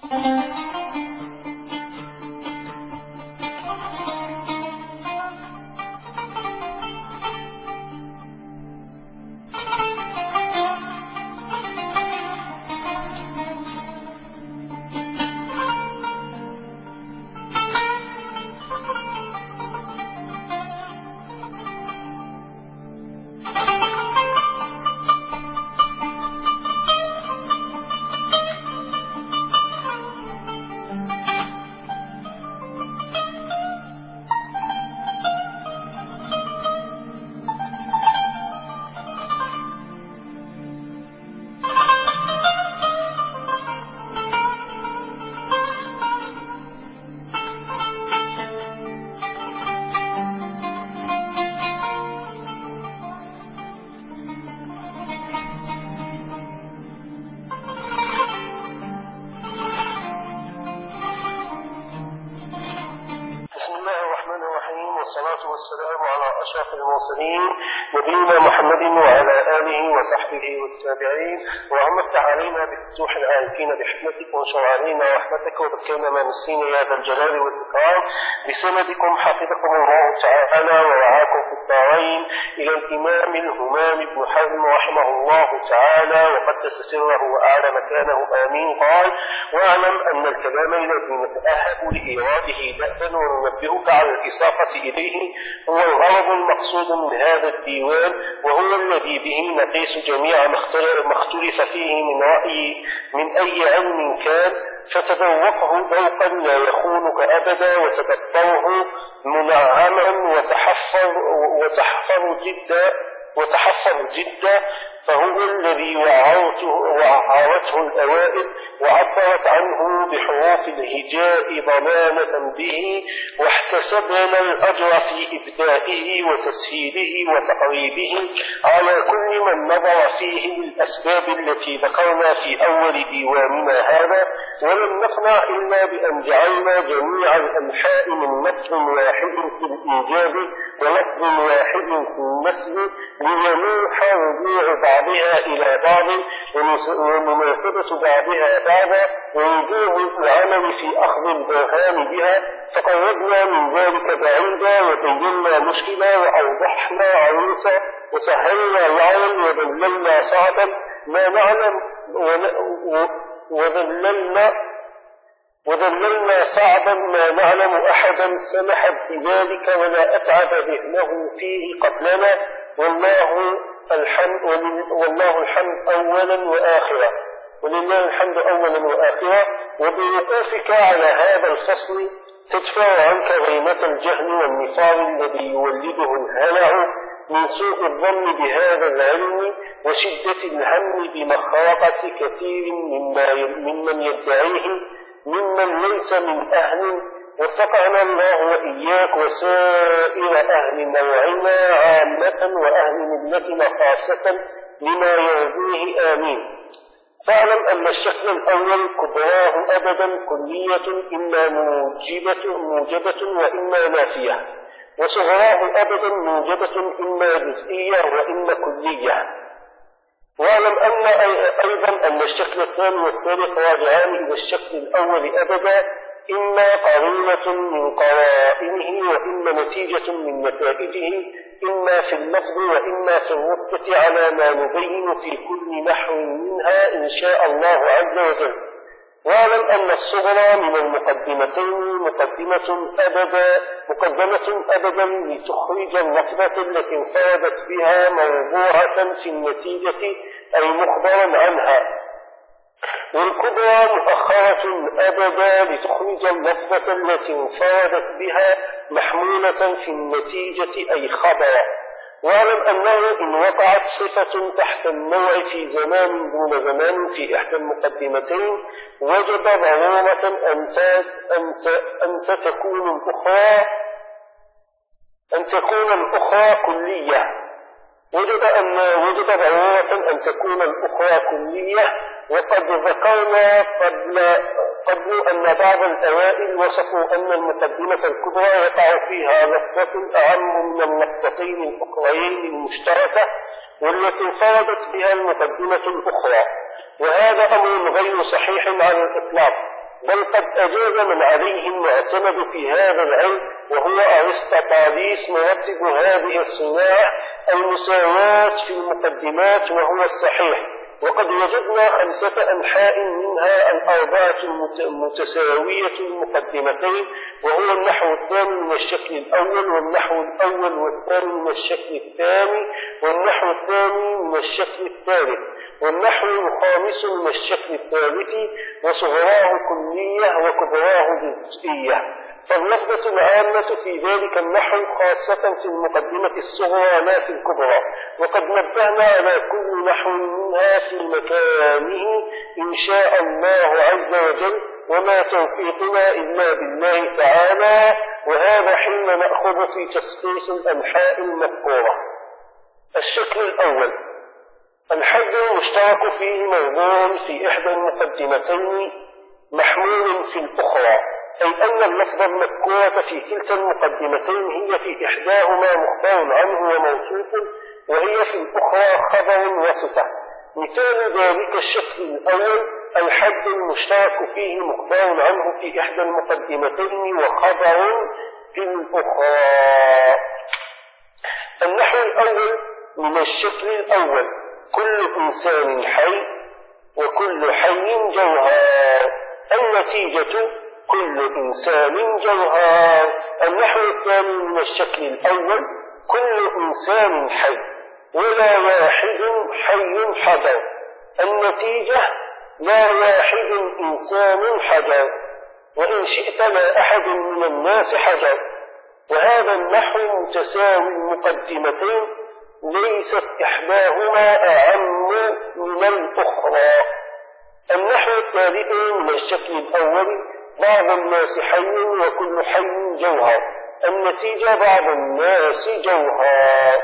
والصلاة والسلام على أشرف المرسلين نبينا محمد وعلى آله وصحبه والتابعين. اللهم افتح علينا بفتوح العارفين بحكمتك وانشر علينا رحمتك وذكرنا ما نسينا يا ذا الجلال والإكرام. بسندكم حفظكم الله تعالى ورعاكم في الدارين إلى الإمام الهمام بن حزم رحمه الله تعالى وقدس سره وأعلى مكانه آمين. قال: واعلم أن الكلام الذي نتأهب لإيراده دأبا وننبهك على الإساقة إليه هو الغرض المقصود من هذا الديوان، وهو الذي به نقيس جميع ما اختلف فيه من رأي من أي علم كان، فتذوقه ذوقا لا يخونك أبدا وتدبره منعما وتحفظ جدا فهو الذي وعرته الأوائل وعبرت عنه بحروف الهجاء ضمانة به، واحتسبنا الأجر في إبدائه وتسهيله وتقريبه على كل من نظر فيه بالأسباب التي ذكرنا في أول ديواننا هذا. ولم نقنع إلا بأن جعلنا جميع الأنحاء من نصر واحد في الإيجاب ولفظ واحد في النسل لينوح رجوع بعضها إلى بعض ومناسبة بعضها بعضا ووجوه العمل في أخذ البرهان بها، فقربنا من ذلك بعيدا وبينا مشكلة وأوضحنا عروسا وسهلنا العون وذللنا صعبا ما نعلم وذللنا صعبا ما نعلم أحدا سمحت بذلك ولا أتعب ذهنه فيه قبلنا، والله الحمد أولا وآخرا. ولله الحمد أولا وآخرا. وبوقوفك على هذا الفصل تدفع عنك غيمة الجهل والنفاق الذي يولده الهلع من سوء الظن بهذا العلم وشدة الهم بمخرقة كثير ممن يدعيه ممن ليس من أهل. وفقنا الله وإياك وسائر أهل نوعنا عامة وأهل ملتنا خاصة لما يرضيه آمين. فاعلم أن الشكل الأول كبراه أبدا كلية إما موجبة وإما نافية، وصغراه أبدا موجبة إما جزئية وإما كلية. واعلم أيضا أن الشكل الثاني والثالث راجعان إلى الشكل الأول أبدا، إما قرينة من قرائنه وإما نتيجة من نتائجه، إما في اللفظ وإما في الرتبة على ما نبين في كل نحو منها إن شاء الله عز وجل. واعلم أن الصغرى من المقدمتين مقدمة أبدا لتخرج اللفظة التي انفردت بها موضوعة في النتيجة أي مخبرا عنها، والكبرى مؤخرة أبدا لتخرج اللفظة التي انفردت بها محمولة في النتيجة أي خبرا. واعلم أنه إن وقعت صفة تحت النوع في زمان دون زمان في إحدى المقدمتين وجب ضرورة أن تكون الأخرى كلية. وجب ضرورة أن تكون الأخرى كلية. وقد ذكرنا قبل أن بعض الأوائل وصفوا أن المقدمة الكبرى يقع فيها لفظة أعم من اللفظتين الأخريين المشتركة والتي انفردت بها المقدمة الأخرى، وهذا أمر غير صحيح على الإطلاق، بل قد أجاز من عليه المعتمد في هذا العلم وهو أرسطاطاليس مرتب هذه الصناع المساواة في المقدمات وهو الصحيح. وقد وجدنا 5 أنحاء منها الأربعة المتساوية المقدمتين، وهو النحو الثاني من الشكل الأول، والنحو الأول والثاني من الشكل الثاني، والنحو الثاني من الشكل الثالث، والنحو الخامس من الشكل الثالث، وصغراه كلية وكبراه جزئية. فاللفظة العامة في ذلك النحو خاصة في المقدمة الصغرى لا في الكبرى، وقد نبهنا على كل نحو منها في مكانه إن شاء الله عز وجل، وما توفيقنا إلا بالله تعالى، وهذا حين نأخذ في تخصيص الأنحاء المذكورة. الشكل الأول: الحد المشترك فيه موضوع في إحدى المقدمتين محمول في الأخرى، أي أن اللفظ المذكورة في كلتا المقدمتين هي في إحداهما مخبر عنه وموصوف، وهي في الأخرى خبر وصفة. مثال ذلك الشكل الأول: الحد المشترك فيه مخبر عنه في إحدى المقدمتين وخبر في الأخرى. النحو الأول من الشكل الأول: كل إنسان حي وكل حي جوهر. النتيجة: كل إنسان جوهر. النحو الثاني من الشكل الأول: كل إنسان حي ولا واحد حي حجر. النتيجة: لا واحد إنسان حجر، وإن شئت لا أحد من الناس حجر. وهذا النحو متساوي المقدمتين، ليست إحداهما أعم من الأخرى. النحو الثالث من الشكل الأول: بعض الناس حي وكل حي جوهر. النتيجة: بعض الناس جوهر.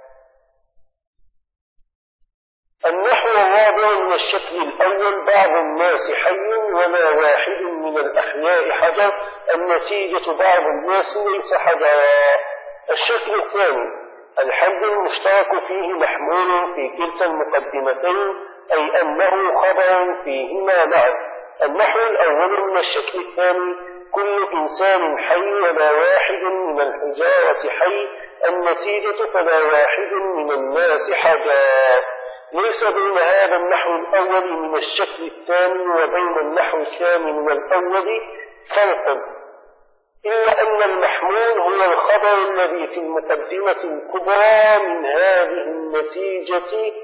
النحو الرابع من الشكل الأول: بعض الناس حي ولا واحد من الأحياء حجر. النتيجة: بعض الناس ليس حجرا. الشكل الثاني: الحد المشترك فيه محمول في كلتا المقدمتين، أي أنه خبر فيهما معا. النحو الأول من الشكل الثاني: كل إنسان حي ولا واحد من الحجارة حي. النتيجة: فلا واحد من الناس حجر. ليس بين هذا النحو الأول من الشكل الثاني وبين النحو الثاني من الأول فرق، إلا أن المحمول هو الخبر الذي في المقدمة الكبرى من هذه النتيجة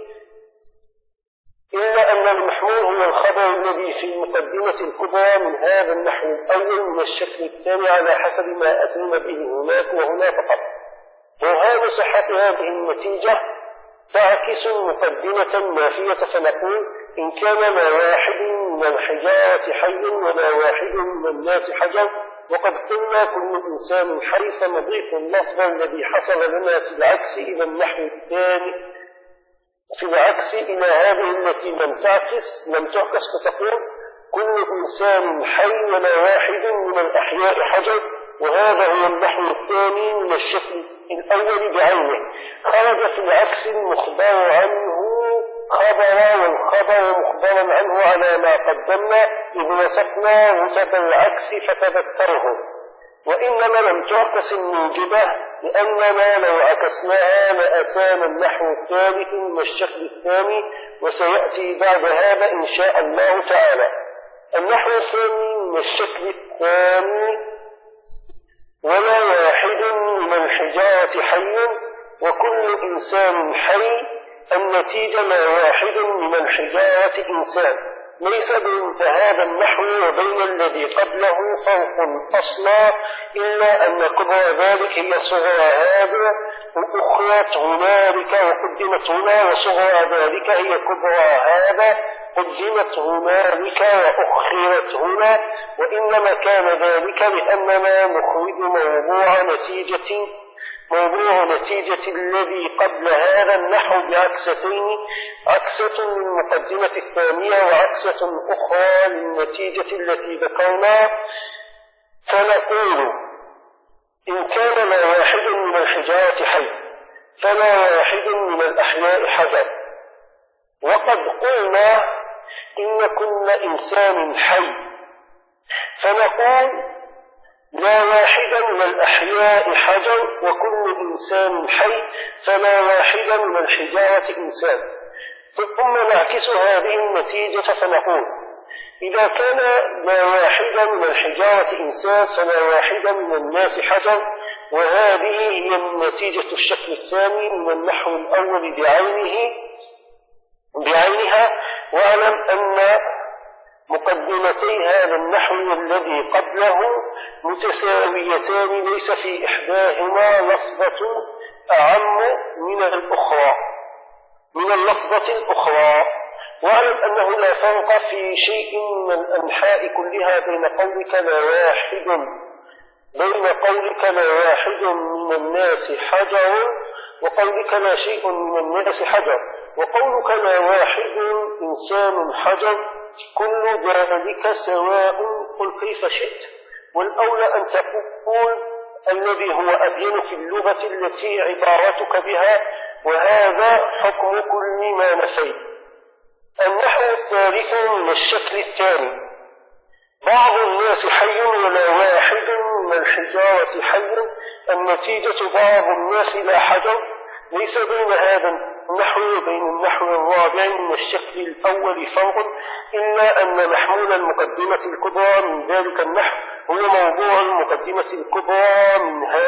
من هذا النحو الأول من الشكل الثاني على حسب ما أتم به هناك وهنا فقط. وهذا صحة هذه النتيجة تعكس مقدمة نافية، فنقول: إن كان لا واحد من الحجارة حي ولا واحد من الناس حجر. وقد قلنا كل إنسان حي، فنضيف اللفظ الذي حصل لنا في العكس إلى النحو الثاني، في العكس إلى هذه التي لم تعكس، فتقول: كل إنسان حي ولا واحد من الأحياء حجر. وهذا هو النحو الثاني من الشكل الأول بعينه. خرج في العكس المخبر عنه خبرا، والخبر مخبرا عنه على ما قدمنا إذ وصفنا رتب العكس فتذكره. وإنما لم تعكس الموجبة، لأننا لو عكسناها لأتانا النحو الثالث من الشكل الثاني، وسيأتي بعد هذا إن شاء الله تعالى. النحو الثاني من الشكل الثاني: ولا واحد من الحجارة حي وكل إنسان حي. النتيجة: لا واحد من الحجارة إنسان. ليس بين هذا النحو وبين الذي قبله فرق أصلا، إلا أن كبرى ذلك هي صغرى هذا وأخرت هنالك وقدمت هنا، وصغرى ذلك هي كبرى هذا قدمت هنالك وأخرت هنا. وإنما كان ذلك لأننا نخرج موضوع نتيجة الذي قبل هذا النحو بعكستين: عكسة للمقدمة الثانية وعكسة أخرى للنتيجة التي ذكرنا. فنقول: إن كان لا واحد من الحجارة حي فلا واحد من الأحياء حجر. وقد قلنا إن كل إنسان حي فنقول لا واحد من الأحياء حجر وكل إنسان حي، فلا واحد من الحجارة إنسان. ثم نعكس هذه النتيجة فنقول إذا كان لا واحد من الحجارة إنسان فلا واحد من الناس حجر. وهذه هي نتيجة الشكل الثاني من النحو الأول بعينها. واعلم أن مقدمتي هذا النحو والذي قبله متساويتان، ليس في إحداهما لفظة أعم من اللفظة الأخرى. واعلم أنه لا فرق في شيء من الأنحاء كلها بين قولك لا واحد من الناس حجر وقولك لا شيء من الناس حجر، وقولك لا واحد إنسان حجر، كل ذلك سواء، قل كيف شئت. والأولى أن تقول الذي هو أبين في اللغة التي عبارتك بها، وهذا حكم كل ما نفيت. النحو الثالث من الشكل الثاني: بعض الناس حي ولا واحد من الحجارة حي، النتيجة بعض الناس لا حجر. ليس بين هذا النحو وبين النحو الرابع من الشكل الأول فرق، إلا أن محمول المقدمة الكبرى من ذلك النحو هو موضوع المقدمة الكبرى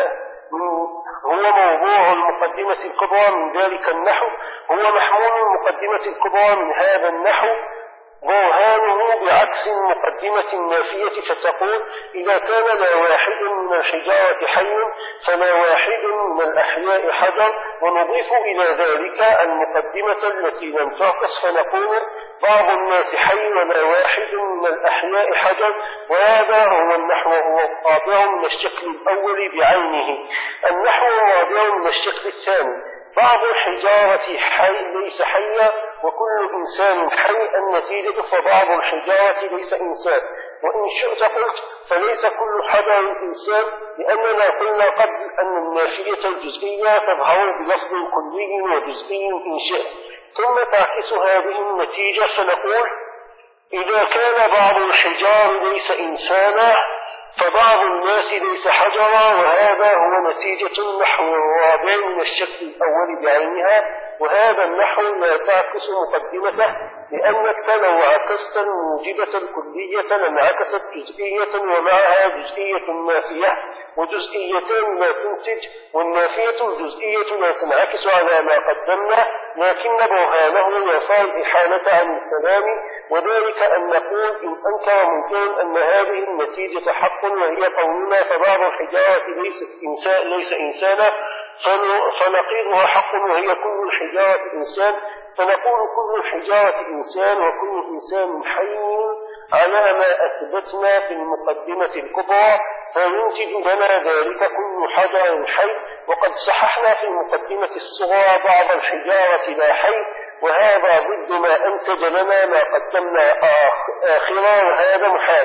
من ذلك النحو، هو محمول المقدمة الكبرى من هذا النحو برهانه بعكس المقدمة النافية، فتقول إذا كان لا واحد من الحجارة حي فلا واحد من الأحياء حجر. ونضيف إلى ذلك المقدمة التي لم تعكس فنقول بعض الناس حي ولا واحد من الأحياء حجر. وهذا هو النحو الرابع من الشكل الأول بعينه. النحو الرابع من الشكل الثاني: بعض الحجارة حي ليس حيا وكل إنسان حي، النتيجة فبعض الحجارة ليس إنسان. وإن شئت قلت فليس كل حجر إنسان، لأننا قلنا قبل أن النافية الجزئية تظهر بلفظ كلي وجزئي إن شئت. ثم تعكس هذه النتيجة فنقول إذا كان بعض الحجار ليس إنسانا فبعض الناس ليس حجرا. وهذا هو نتيجة النحو الرابع من الشكل الأول بعينها. وهذا النحو لا تعكس مقدمته، لأنك لو عكست الموجبة الكلية لانعكست جزئية ومعها جزئية نافية، وجزئيتان لا تنتج، والنافية الجزئية لا تنعكس على ما قدمنا، لكن برهانه يرفع الإحالة عن الكلام. وذلك أن نقول إن أنكر ممكن أن هذه النتيجة حق، وهي قولنا فبعض الحجارة ليس إنسانا، فنقيضها حق وهي كل الحجارة إنسان، فنقول كل الحجارة إنسان وكل إنسان حي على ما أثبتنا في المقدمة الكبرى، فينتج لنا ذلك كل حجر حي. وقد صححنا في المقدمة الصغرى بعض الحجارة لا حي، وهذا ضد ما أنتج لنا ما قدمنا آخرا، وهذا محال.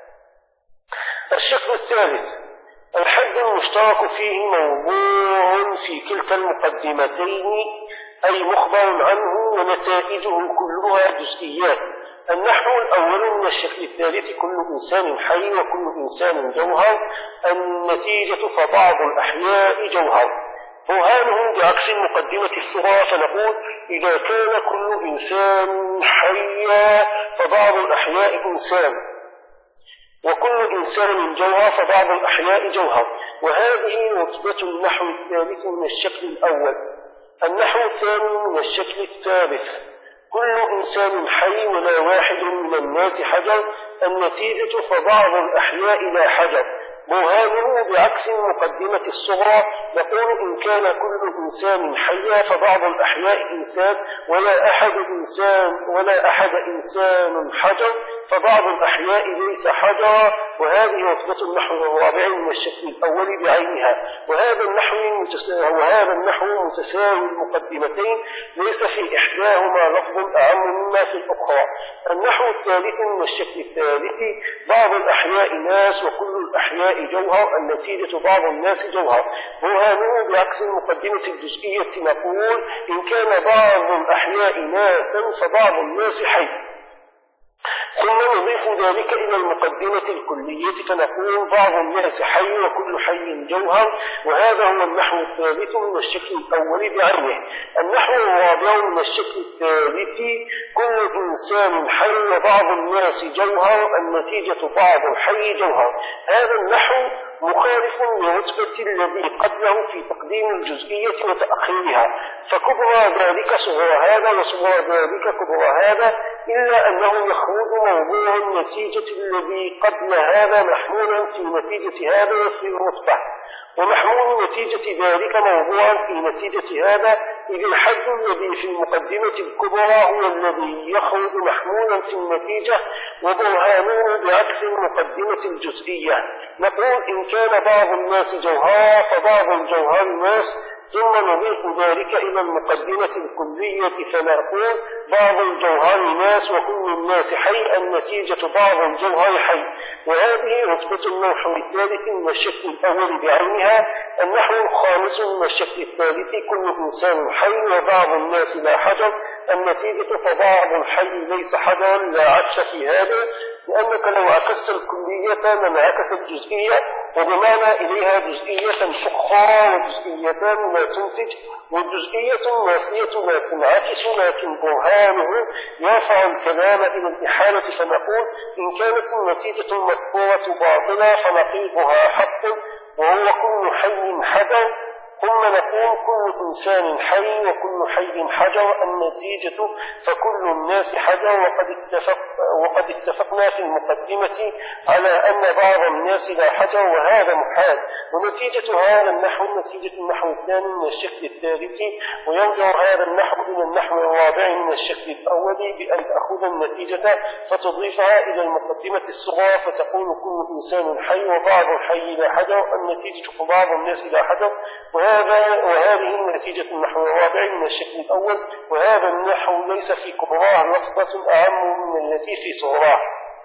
الشكل الثالث: الحد المشترك فيه موضوع في كلتا المقدمتين، أي مخبر عنه ونتائجه كلها جزئيات. النحو الأول من الشكل الثالث: كل إنسان حي وكل إنسان جوهر، النتيجة فبعض الأحياء جوهر. برهانه بعكس المقدمة الصغرى فنقول إذا كان كل إنسان حيا فبعض الأحياء إنسان، وكل إنسان جوهر فبعض الأحياء جوهر. وهذه رتبة النحو الثالث من الشكل الأول. النحو الثاني من الشكل الثالث: كل إنسان حي ولا واحد من الناس حجر، النتيجة فبعض الأحياء لا حجر. برهانه بعكس المقدمة الصغرى نقول إن كان كل إنسان حيا فبعض الأحياء إنسان، ولا أحد إنسان حجر، فبعض الأحياء ليس حجرا. وهذه رتبة النحو الرابع من الشكل الأول بعينها. وهذا النحو متساوي المقدمتين، ليس في إحداهما لفظ أعم مما في الأخرى. النحو الثالث من الشكل الثالث: بعض الأحياء ناس وكل الأحياء جوهر، النتيجة بعض الناس جوهر. برهانه بعكس المقدمة الجزئية نقول إن كان بعض الأحياء ناسا فبعض الناس حي. ثم نضيف ذلك إلى المقدمة الكلية فنقول بعض الناس حي وكل حي جوهر، وهذا هو النحو الثالث من الشكل الأول بعينه. النحو الرابع من الشكل الثالث كل إنسان حي وبعض الناس جوهر، النتيجة بعض الحي جوهر. هذا النحو مخالف لرتبة الذي قبله في تقديم الجزئية وتأخيرها، فكبرى ذلك صغرى هذا وصغرى ذلك كبرى هذا، إلا أنه يخرج موضوع النتيجة الذي قبل هذا محمولا في نتيجة هذا وفي الرتبة، ومحمول نتيجة ذلك موضوعا في نتيجة هذا، إذ الحد الذي في المقدمة الكبرى هو الذي يخرج محمولا في النتيجة وبرهانه بعكس المقدمة الجزئية. نقول إن كان بعض الناس جوهرا فبعض الجوهر ناس، ثم نضيف ذلك إلى المقدمة الكلية فنقول بعض الجوهر ناس وكل الناس حي، النتيجة بعض الجوهر حي. وهذه رتبة النحو الثالث من الشكل الأول بعينها. النحو الخامس من الشكل الثالث كل إنسان حي وبعض الناس لا حجر، النتيجة فبعض الحي ليس حجرا، لا عكس في هذا، لأنك لو عكست الكلية لانعكست الجزئية وضمنا إليها جزئية أخرى وجزئيتان لا تنتج، والجزئية النافية لا تنعكس، لكن برهانه يرفع الكلام إلى الإحالة، فنقول إن كانت النتيجة المذكورة باطلة فنقيضها حق وهو كل حي حجر، ثم نقول كل إنسان حي وكل حي حجر، النتيجة فكل الناس حجر. وقد اتفقنا في المقدمة على أن بعض الناس لا حجر، وهذا محال. ونتيجة هذا النحو نتيجة النحو الثاني من الشكل الثالث، ويرجع هذا النحو إلى النحو الرابع من الشكل الأول بأن تأخذ النتيجة فتضيفها إلى المقدمة الصغرى فتقول كل إنسان حي وبعض الحي لا حجر، النتيجة فبعض الناس لا حجر. وهذه نتيجة النحو الرابع من الشكل الأول، وهذا النحو ليس في كبراه لفظة أعم من التي في صغراه.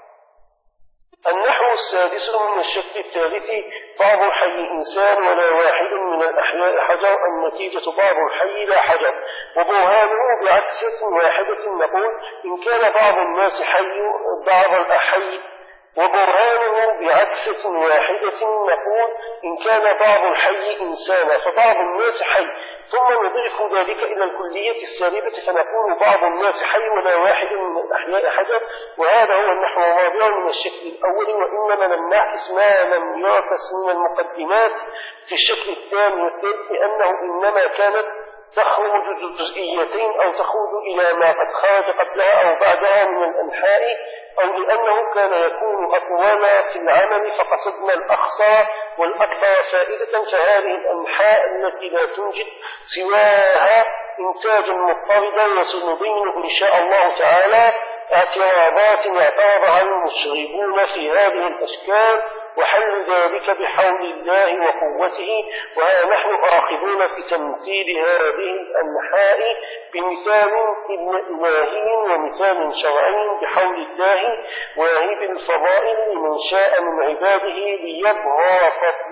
النحو السادس من الشكل الثالث بعض الحي إنسان ولا واحد من الأحياء حجر، النتيجة بعض الحي لا حجر، وبرهانه بعكسة واحدة نقول إن كان بعض الناس حي بعض الأحي، وبرهانه بعكسة واحدة نقول إن كان بعض الحي إنسانا فبعض الناس حي، ثم نضيف ذلك إلى الكلية السالبة فنقول بعض الناس حي ولا واحد من الأحياء حجر، وهذا هو النحو الرابع من الشكل الأول. وإنما لم نعكس ما لم يعكس من المقدمات في الشكل الثاني والثالث، لأنه إنما كانت تخرج جزئيتين أو تخرج إلى ما قد خرج قبلها أو بعدها من الأنحاء، أو لأنه كان يكون أطول في العمل فقصدنا الأقصى والأكثر فائدة، فهذه الأنحاء التي لا تنجد سواها إنتاجا مضطردا، وسنبين إن شاء الله تعالى اعتراضات اعترضها المشربون في هذه الأشكال وحل ذلك بحول الله وقوته. وها نحن آخذون في تمثيل هذه الأنحاء بمثال إلهي ومثال شرعي بحول الله واهب الفضائل لمن شاء من عباده ليظهر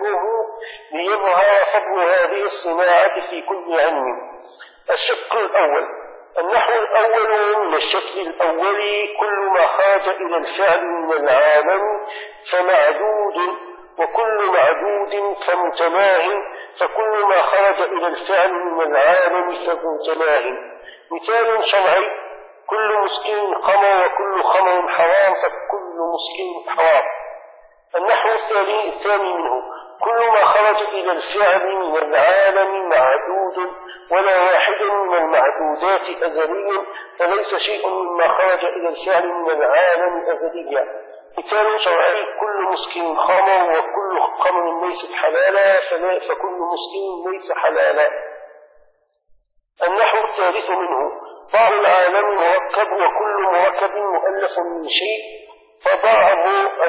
فضل هذه الصناعة في كل علم. الشق الأول النحو الأول من الشكل الأول كل ما خرج إلى الفعل من العالم فمعدود، وكل معدود فمتماه، فكل ما خرج إلى الفعل من العالم فمتماه. مثال شرعي كل مسكين خمر وكل خمر حرام فكل مسكين حرام. النحو الثاني منه كل ما خرج إلى الفعل من العالم معدود، ولا واحد من المعدودات أزلي، فليس شيء مما خرج إلى الفعل من العالم أزليا. مثال شرعي كل مسكين خمر وكل خمر ليست حلالا فكل مسكين ليس حلالا. النحو الثالث منه بعض العالم مركب وكل مركب مؤلف من شيء، فبعض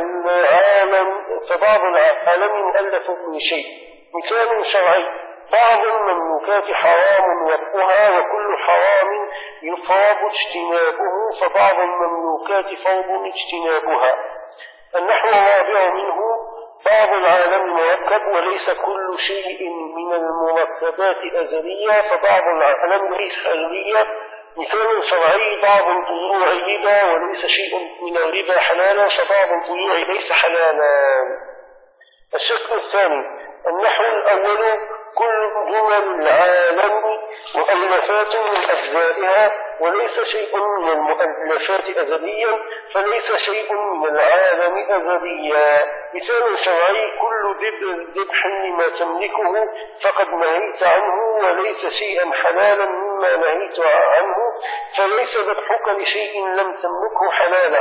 العالم مؤلف من شيء. مثال شرعي بعض المملوكات حرام وطئها وكل حرام يفرض اجتنابه، فبعض المملوكات فرض اجتنابها. النحو الرابع منه بعض العالم مركب وليس كل شيء من المركبات أزلية، فبعض العالم ليس أزليا مثال شرعي: بعض البيوع ربا وليس شيء من الربا حلالا، فبعض البيوع ليس حلالا. الشكل الثاني: النحو الأول: كل جمل العالم مؤلفات من أجزائها، وليس شيء من المؤلفات أزليا، فليس شيء من العالم أزليا. مثال شرعي: كل ذبح لما تملكه فقد نهيت عنه، وليس شيئا حلالا مما نهيت عنه، فليس ذبحك لشيء لم تملكه حلالا.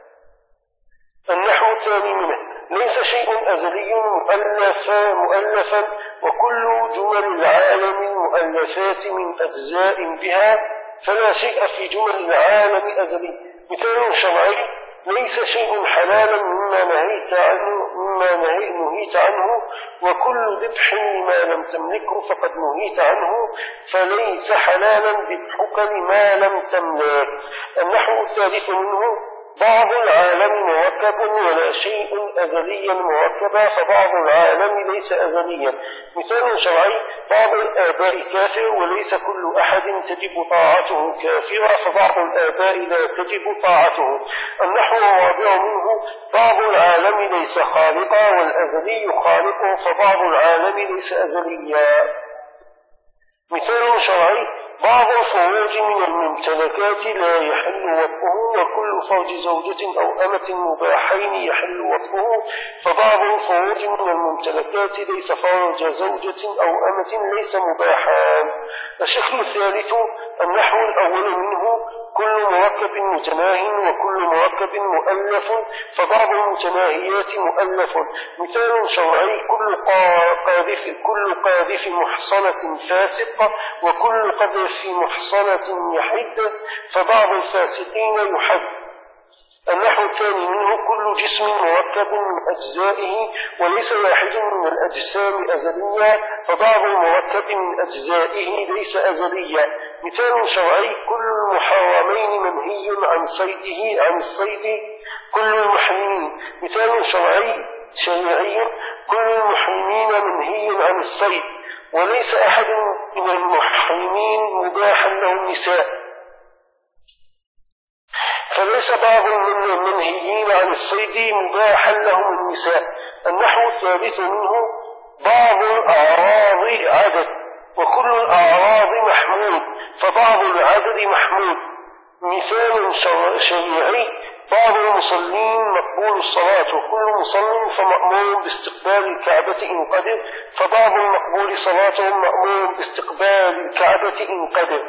النحو الثاني منه: ليس شيء أزلي مؤلفا، وكل جمل العالم مؤلفات من أجزاء بها، فلا شيء في جمل العالم أزلي. مثال شرعي: ليس شيء حلالا مما نهيت عنه، وكل ذبح لما لم تملكه فقد نهيت عنه، فليس حلالا ذبحك لما لم تملك. النحو الثالث منه: بعض العالم مركب ولا شيء أزليا مركبا، فبعض العالم ليس أزليا. مثال شرعي: بعض الآباء كافر، وليس كل أحد تجب طاعته كافرا، فبعض الآباء لا تجب طاعته. النحو الرابع منه: بعض العالم ليس خالقا، والأزلي خالق، فبعض العالم ليس أزليا. مثال شرعي: بعض الفروج من الممتلكات لا يحل وطئه، وكل فرج زوجة أو أمة مباحين يحل وطئه، فبعض الفروج من الممتلكات ليس فرج زوجة أو أمة ليس مباحان. الشكل الثالث: النحو الأول منه: كل مركب متناه، وكل مركب مؤلف، فبعض المتناهيات مؤلف. مثال شرعي: كل قاذف محصنة فاسق، وكل قذف محصنة يحد، فبعض الفاسقين يحد. النحو الثاني منه: كل جسم مركب من أجزائه، وليس واحد من الأجسام أزليا، فبعض المركب من أجزائه ليس أزليا. مثال شرعي: كل المحرمين منهي عن الصيد كل المحرمين. مثال شرعي: كل المحرمين منهي عن الصيد، وليس أحد من المحرمين مباحا له النساء، فليس بعض المنهيين عن الصيد مباحا لهم النساء. النحو الثالث منه: بعض الأعراض عدد، وكل الأعراض محمود، فبعض العدد محمود. مثال شرعي: بعض المصلين مقبول الصلاة، وكل مصل فمأمور باستقبال الكعبة إن قدر، فبعض المقبول صلاتهم مأمور باستقبال الكعبة إن قدر.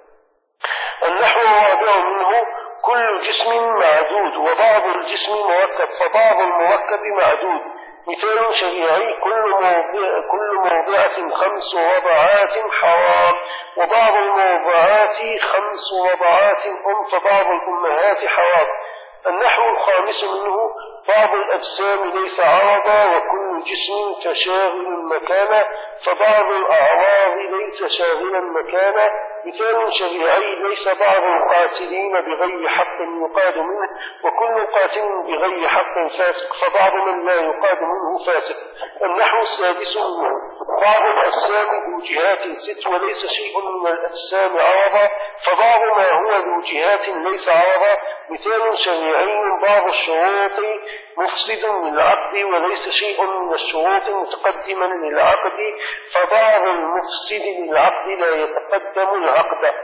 النحو الرابع منه: كل جسم معدود، وبعض الجسم مركب، فبعض المركب معدود. مثال شرعي: كل مرضعة 5 رضعات حرام، وبعض المرضعات 5 رضعات فبعض الأمهات حرام. النحو الخامس منه: بعض الأجسام ليس عرضا، وكل جسم فشاغل مكانا، فبعض الأعراض ليس شاغلا مكانا. مثال شرعي: ليس بعض القاتلين بغير حق يقاد منه، وكل قاتل بغير حق فاسق، فبعض من لا يقاد منه فاسق. النحو السادس منه: بعض الأجسام ذو جهات 6، وليس شيء من الأجسام عرضا، فبعض ما هو ذو جهات ليس عرضا. مثال شرعي: بعض الشروط مفسد للعقد، وليس شيء من الشروط متقدما للعقد، فبعض المفسد للعقد لا يتقدم العقد.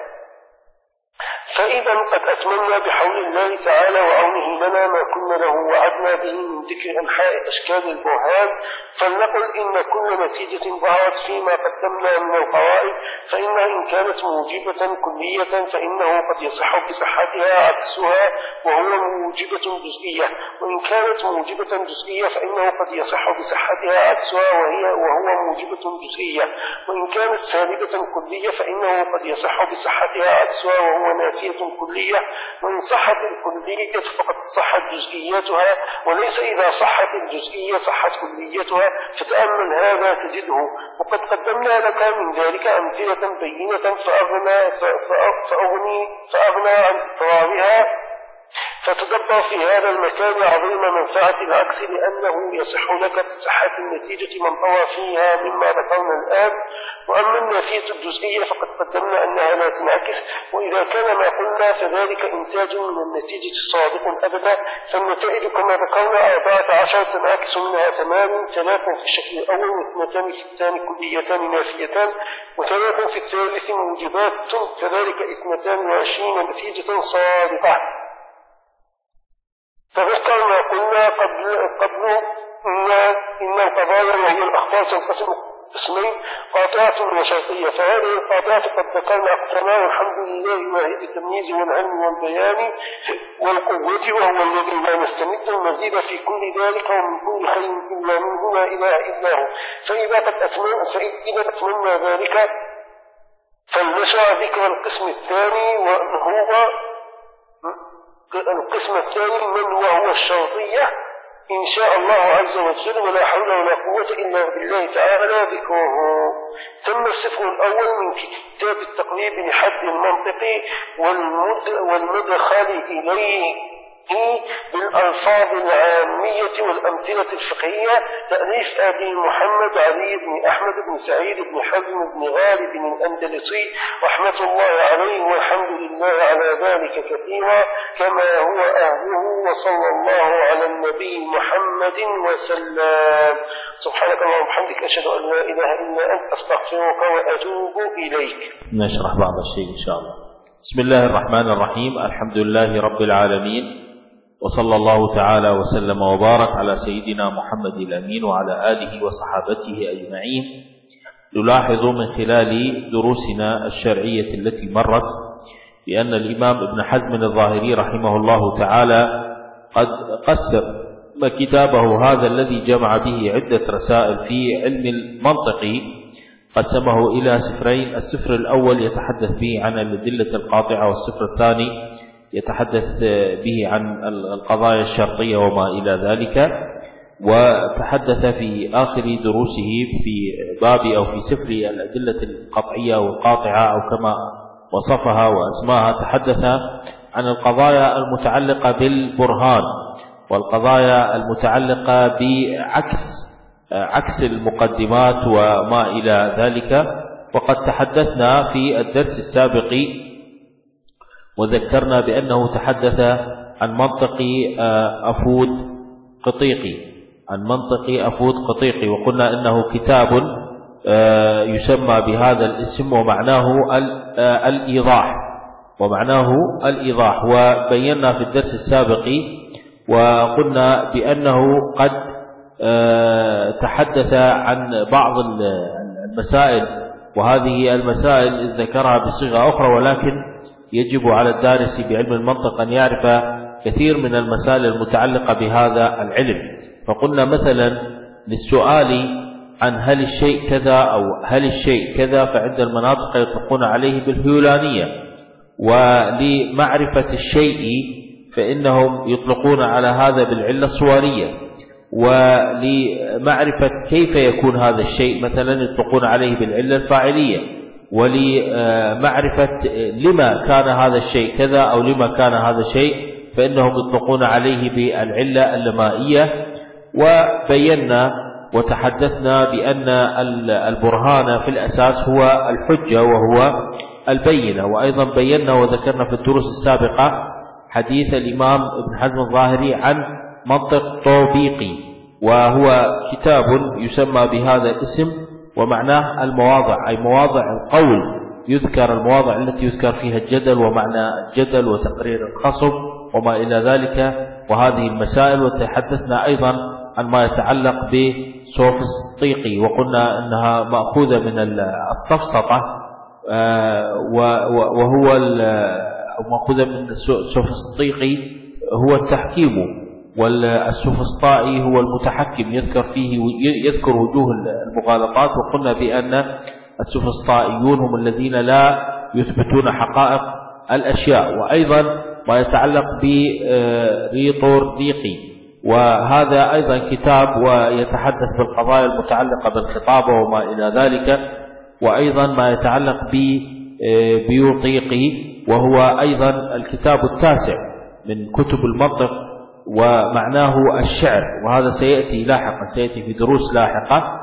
فإذا قد أتممنا بحول الله تعالى وعونه لنا ما كنا له وعدنا به من ذكر أنحاء أشكال البرهان، فلنقل إن كل نتيجة ظهرت فيما قدمنا من القواعد فإنها إن كانت موجبة كلية فإنه قد يصح بصحتها عكسها وهو موجبة جزئية، وإن كانت موجبة جزئية فإنه قد يصح بصحتها عكسها وهو موجبة جزئية، وإن كانت سالبة كلية فإنه قد يصح بصحتها عكسها وهو نافية كلية، وإن صحت الكلية فقد صحت جزئياتها، وليس إذا صحت الجزئية صحت كليتها، فتأمل هذا تجده. وقد قدمنا لك من ذلك أمثلة بينة فأغنى عن إقرارها، فتدبر في هذا المكان عظيم منفعة العكس، لأنه يصح لك بصحة النتيجة من طوى فيها مما ذكرنا الآن، وأما النافية الجزئية فقد قدمنا أنها لا تنعكس، وإذا كان ما قلنا فذلك إنتاج من النتيجة صادق أبدا، فالنتائج كما ذكرنا 14 تنعكس منها 8 3 في الشكل الأول و2 في الثاني كليتان نافيتان و3 في الثالث موجبات، كذلك 22 نتيجة صادقة. فذكر ما قلنا قبل إن القضايا وهي الأخبار تنقسم قسمين قاطعة وشرطية، فهذه القاطعة قد ذكرنا أقسامها والحمد لله واحد التمييز والعلم والبيان والقوة، وهو الذي لا نستمد المزيد في كل ذلك ومن كل خير إلا منه لا إله إلا هو. فإذا أتمنى ذلك فلنشرع ذكر القسم الثاني، وهو القسم الثاني من وهو الشرطية إن شاء الله عز وجل، ولا حول ولا قوة إلا بالله تعالى ذكره. ثم الصفر الأول من كتاب التقريب لحد المنطق والمدخل إليه بالألفاظ العامية والأمثلة الفقهية، تأليف أبي محمد علي بن أحمد بن سعيد بن حزم بن غالب الأندلسي رحمة الله عليه، والحمد لله على ذلك كثيرا كما هو أهله، وصلى الله على النبي محمد وسلم. سبحانك اللهم وبحمدك أشهد أن لا إله إلا أنت أستغفرك وأتوب إليك. نشرح بعض الشيء إن شاء الله. بسم الله الرحمن الرحيم، الحمد لله رب العالمين، وصلى الله تعالى وسلم وبارك على سيدنا محمد الأمين وعلى آله وصحابته أجمعين. نلاحظ من خلال دروسنا الشرعية التي مرت بأن الإمام ابن حزم الظاهري رحمه الله تعالى قد قسم كتابه هذا الذي جمع به عدة رسائل في علم المنطق، قسمه إلى سفرين. السفر الأول يتحدث به عن الأدلة القاطعة، والسفر الثاني يتحدث به عن القضايا الشرطية وما إلى ذلك. وتحدث في آخر دروسه في باب أو في سفر الأدلة القطعية والقاطعة أو كما وصفها وأسماها، تحدث عن القضايا المتعلقة بالبرهان والقضايا المتعلقة بعكس المقدمات وما إلى ذلك. وقد تحدثنا في الدرس السابق وذكرنا بأنه تحدث عن منطق أفود قطيقي، وقلنا إنه كتاب يسمى بهذا الاسم ومعناه الإيضاح. وبينا في الدرس السابق وقلنا بأنه قد تحدث عن بعض المسائل، وهذه المسائل ذكرها بصيغة أخرى، ولكن يجب على الدارس بعلم المنطق أن يعرف كثير من المسائل المتعلقة بهذا العلم. فقلنا مثلا للسؤال عن هل الشيء كذا أو هل الشيء كذا، فعند المناطق يطلقون عليه بالهيولانية، ولمعرفة الشيء فإنهم يطلقون على هذا بالعلة الصورية، ولمعرفة كيف يكون هذا الشيء مثلا يطلقون عليه بالعلة الفاعلية، ولمعرفة لما كان هذا الشيء كذا أو لما كان هذا الشيء فإنهم يطلقون عليه بالعلة اللمائية. وبينا وتحدثنا بأن البرهان في الأساس هو الحجة وهو البينة. وأيضا بينا وذكرنا في الدروس السابقة حديث الإمام ابن حزم الظاهري عن منطق طوبيقي، وهو كتاب يسمى بهذا الاسم، ومعناه المواضع، أي مواضع القول، يذكر المواضع التي يذكر فيها الجدل ومعنى الجدل وتقرير الخصم وما إلى ذلك وهذه المسائل. وتحدثنا أيضا عن ما يتعلق بسوفسطيقي، وقلنا أنها مأخوذة من السفسطة، وهو مأخوذة من السوفسطيقي هو التحكيم، والسوفسطائي هو المتحكم، يذكر وجوه المغالطات. وقلنا بأن السوفسطائيون هم الذين لا يثبتون حقائق الأشياء. وأيضا ما يتعلق بريطورديقي، وهذا أيضا كتاب ويتحدث بالقضايا المتعلقة بالخطابة وما إلى ذلك. وأيضا ما يتعلق ببيوطيقي، وهو أيضا الكتاب التاسع من كتب المنطق، ومعناه الشعر، وهذا سيأتي لاحقا، سيأتي في دروس لاحقة.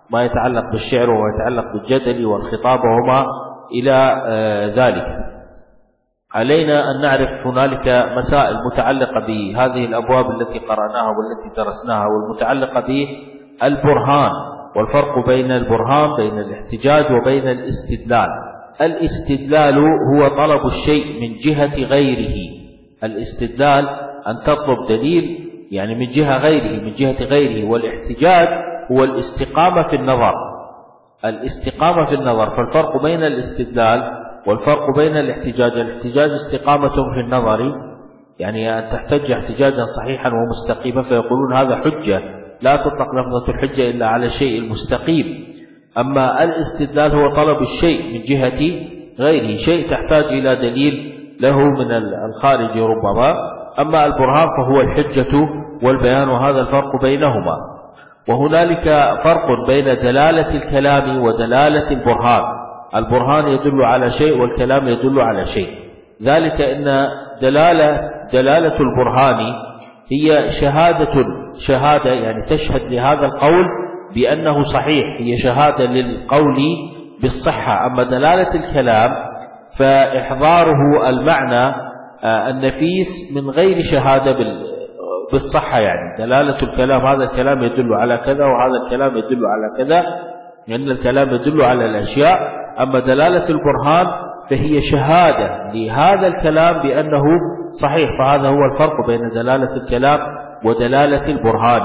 ما يتعلق بالشعر وما يتعلق بالجدل والخطاب وما إلى ذلك. علينا أن نعرف هنالك مسائل متعلقة بهذه الأبواب التي قرأناها والتي درسناها، والمتعلقة بالبرهان، والفرق بين البرهان بين الاحتجاج وبين الاستدلال. الاستدلال هو طلب الشيء من جهة غيره. الاستدلال أن تطلب دليل يعني من جهة غيره، من جهة غيره. والاحتجاج هو الاستقامة في النظر، الاستقامة في النظر. فالفرق بين الاستدلال والفرق بين الاحتجاج: الاحتجاج استقامة في النظر، يعني أن تحتج احتجاجا صحيحا ومستقيما، فيقولون هذا حجة، لا تطلق لفظة الحجة إلا على الشيء المستقيم. أما الاستدلال هو طلب الشيء من جهة غيره، شيء تحتاج إلى دليل له من الخارج ربما. أما البرهان فهو الحجة والبيان، وهذا الفرق بينهما. وهنالك فرق بين دلالة الكلام ودلالة البرهان. البرهان يدل على شيء والكلام يدل على شيء، ذلك إن دلالة البرهان هي شهادة يعني تشهد لهذا القول بأنه صحيح، هي شهادة للقول بالصحة. أما دلالة الكلام فإحضاره المعنى النفيس من غير شهادة بالصحة، يعني دلالة الكلام هذا الكلام يدل على كذا وهذا الكلام يدل على كذا، لأن الكلام يدل على الأشياء. أما دلالة البرهان فهي شهادة لهذا الكلام بأنه صحيح. فهذا هو الفرق بين دلالة الكلام ودلالة البرهان.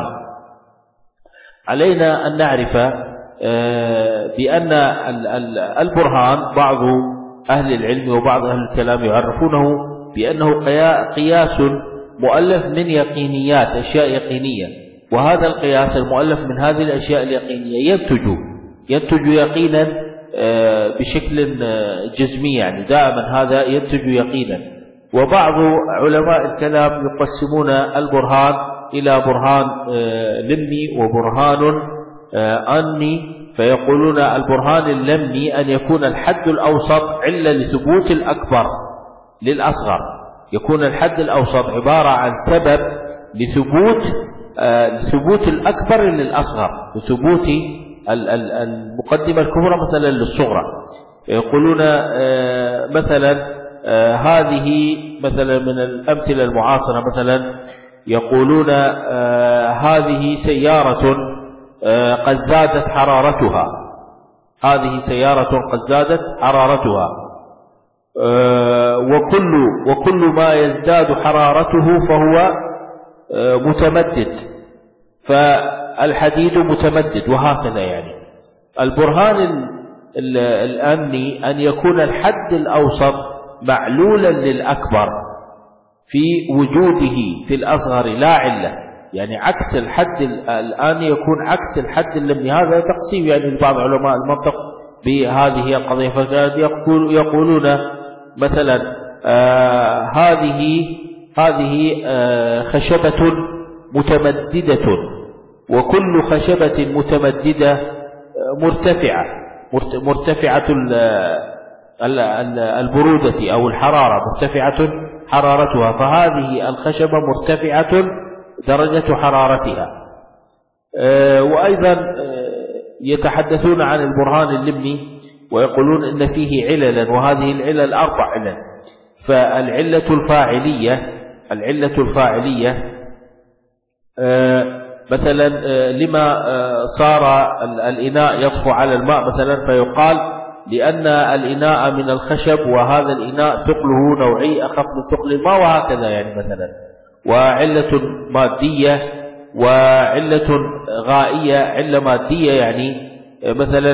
علينا أن نعرف بأن البرهان بعض أهل العلم وبعض أهل الكلام يعرفونه بأنه قياس مؤلف من يقينيات، أشياء يقينية. وهذا القياس المؤلف من هذه الأشياء اليقينية ينتج يقينا بشكل جزمي، يعني دائما هذا ينتج يقينا. وبعض علماء الكلام يقسمون البرهان إلى برهان لمني وبرهان أني، فيقولون البرهان اللمني أن يكون الحد الأوسط علة لثبوت الأكبر للأصغر، يكون الحد الأوسط عبارة عن سبب لثبوت الأكبر للأصغر، لثبوت المقدمة الكبرى مثلا للصغرى. يقولون مثلا هذه مثلا من الأمثلة المعاصرة، مثلا يقولون هذه سيارة قد زادت حرارتها، هذه سيارة قد زادت حرارتها، وكل ما يزداد حرارته فهو متمدد، فالحديد متمدد، وهكذا. يعني البرهان الأمني أن يكون الحد الأوسط معلولا للأكبر في وجوده في الأصغر لا علة، يعني عكس الحد الآن يكون عكس الحد اللمني. هذا تقسيم يعني بعض علماء المنطق بهذه القضية، فيقولون مثلا هذه خشبة متمددة، وكل خشبة متمددة مرتفعة البرودة أو الحرارة، مرتفعة حرارتها، فهذه الخشبة مرتفعة درجة حرارتها. وأيضا يتحدثون عن البرهان اللمني ويقولون إن فيه عللا، وهذه العلل 4 علل. فالعلة الفاعلية مثلا لما صار الإناء يطفو على الماء مثلا، فيقال لأن الإناء من الخشب، وهذا الإناء ثقله نوعي أخف من ثقل الماء، وهكذا يعني مثلا. وعلة مادية وعلة غائية. علة مادية يعني مثلا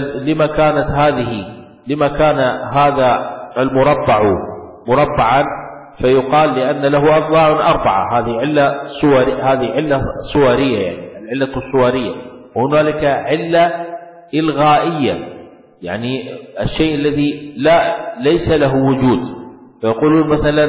لما كان هذا المربع مربعا، فيقال لأن له أضلاع 4، هذه علة صورية، يعني العلة الصورية. وهنالك علة إلغائية، يعني الشيء الذي ليس له وجود. فيقولون مثلا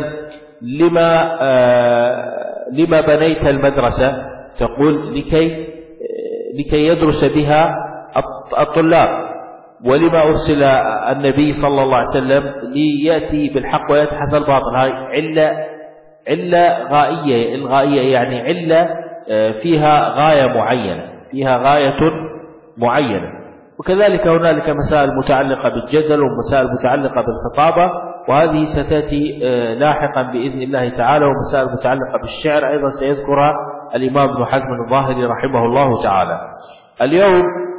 لما بنيت المدرسة، تقول لكي يدرس بها الطلاب. ولما أرسل النبي صلى الله عليه وسلم ليأتي بالحق ويتحدث الباطل. هاي علة غائية، الغائية يعني علة فيها غاية معينة، وكذلك هنالك مسائل متعلقة بالجدل ومسائل متعلقة بالخطابة، وهذه ستأتي لاحقا بإذن الله تعالى، ومسائل متعلقة بالشعر أيضا سيذكرها الإمام ابن حزم الظاهري رحمه الله تعالى. اليوم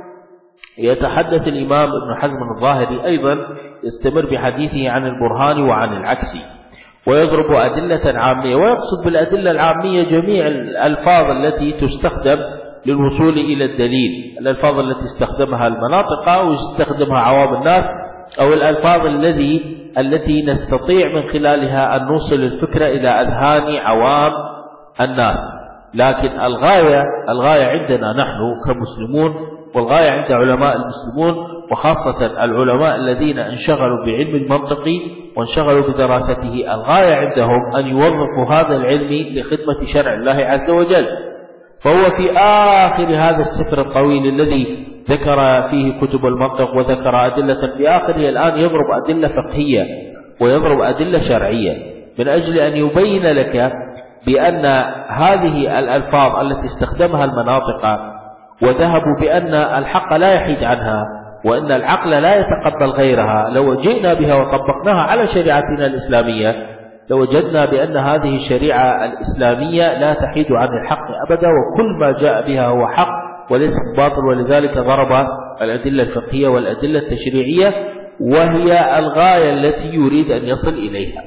يتحدث الإمام ابن حزم الظاهري أيضا يستمر بحديثه عن البرهان وعن العكس، ويضرب أدلة عامية، ويقصد بالأدلة العامية جميع الألفاظ التي تستخدم للوصول إلى الدليل، الألفاظ التي استخدمها المناطق أو يستخدمها عوام الناس، أو الألفاظ التي نستطيع من خلالها أن نوصل الفكرة إلى أذهان عوام الناس. لكن الغاية عندنا نحن كمسلمون، والغاية عند علماء المسلمون، وخاصة العلماء الذين انشغلوا بعلم المنطق وانشغلوا بدراسته، الغاية عندهم أن يوظفوا هذا العلم لخدمة شرع الله عز وجل. فهو في آخر هذا السفر الطويل الذي ذكر فيه كتب المنطق وذكر أدلة، في آخره الآن يضرب أدلة فقهية ويضرب أدلة شرعية من أجل أن يبين لك بأن هذه الألفاظ التي استخدمها المناطق وذهبوا بأن الحق لا يحيد عنها وأن العقل لا يتقبل غيرها، لو جئنا بها وطبقناها على شريعتنا الإسلامية لوجدنا بأن هذه الشريعة الإسلامية لا تحيد عن الحق أبدا، وكل ما جاء بها هو حق وليس باطل. ولذلك ضرب الأدلة الفقهية والأدلة التشريعية، وهي الغاية التي يريد أن يصل إليها.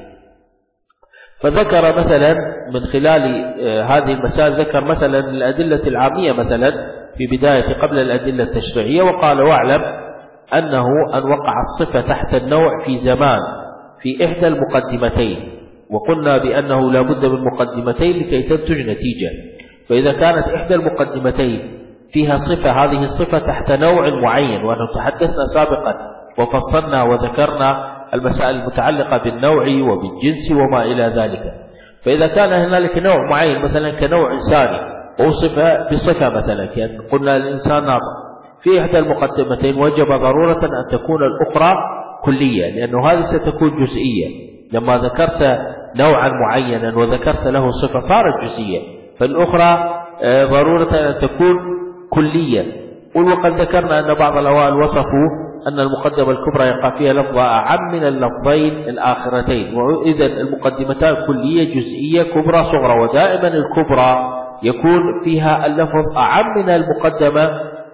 فذكر مثلا من خلال هذه المسائل، ذكر مثلا الأدلة العامية مثلا في بداية قبل الأدلة التشريعية، وقال: واعلم أنه أن وقع الصفة تحت النوع في زمان في إحدى المقدمتين، وقلنا بأنه لا بد من مقدمتين لكي تنتج نتيجة. فإذا كانت إحدى المقدمتين فيها صفة، هذه الصفة تحت نوع معين، ونحن تحدثنا سابقا وفصلنا وذكرنا المسائل المتعلقة بالنوع وبالجنس وما إلى ذلك. فإذا كان هنالك نوع معين مثلا كنوع إنساني وصف بصفة مثلا، كأن قلنا الإنسان ناطق، في إحدى المقدمتين وجب ضرورة أن تكون الأخرى كلية، لأنه هذه ستكون جزئية. لما ذكرت نوعا معينا وذكرت له صفة صارت جزئية، فالأخرى ضرورة أن تكون كلية. وقد ذكرنا أن بعض الأوائل وصفوا أن المقدمة الكبرى يقع فيها لفظ أعم من اللفظين الآخرتين، وإذا المقدمتان كلية جزئية كبرى صغرى، ودائما الكبرى يكون فيها اللفظ أعم من المقدمة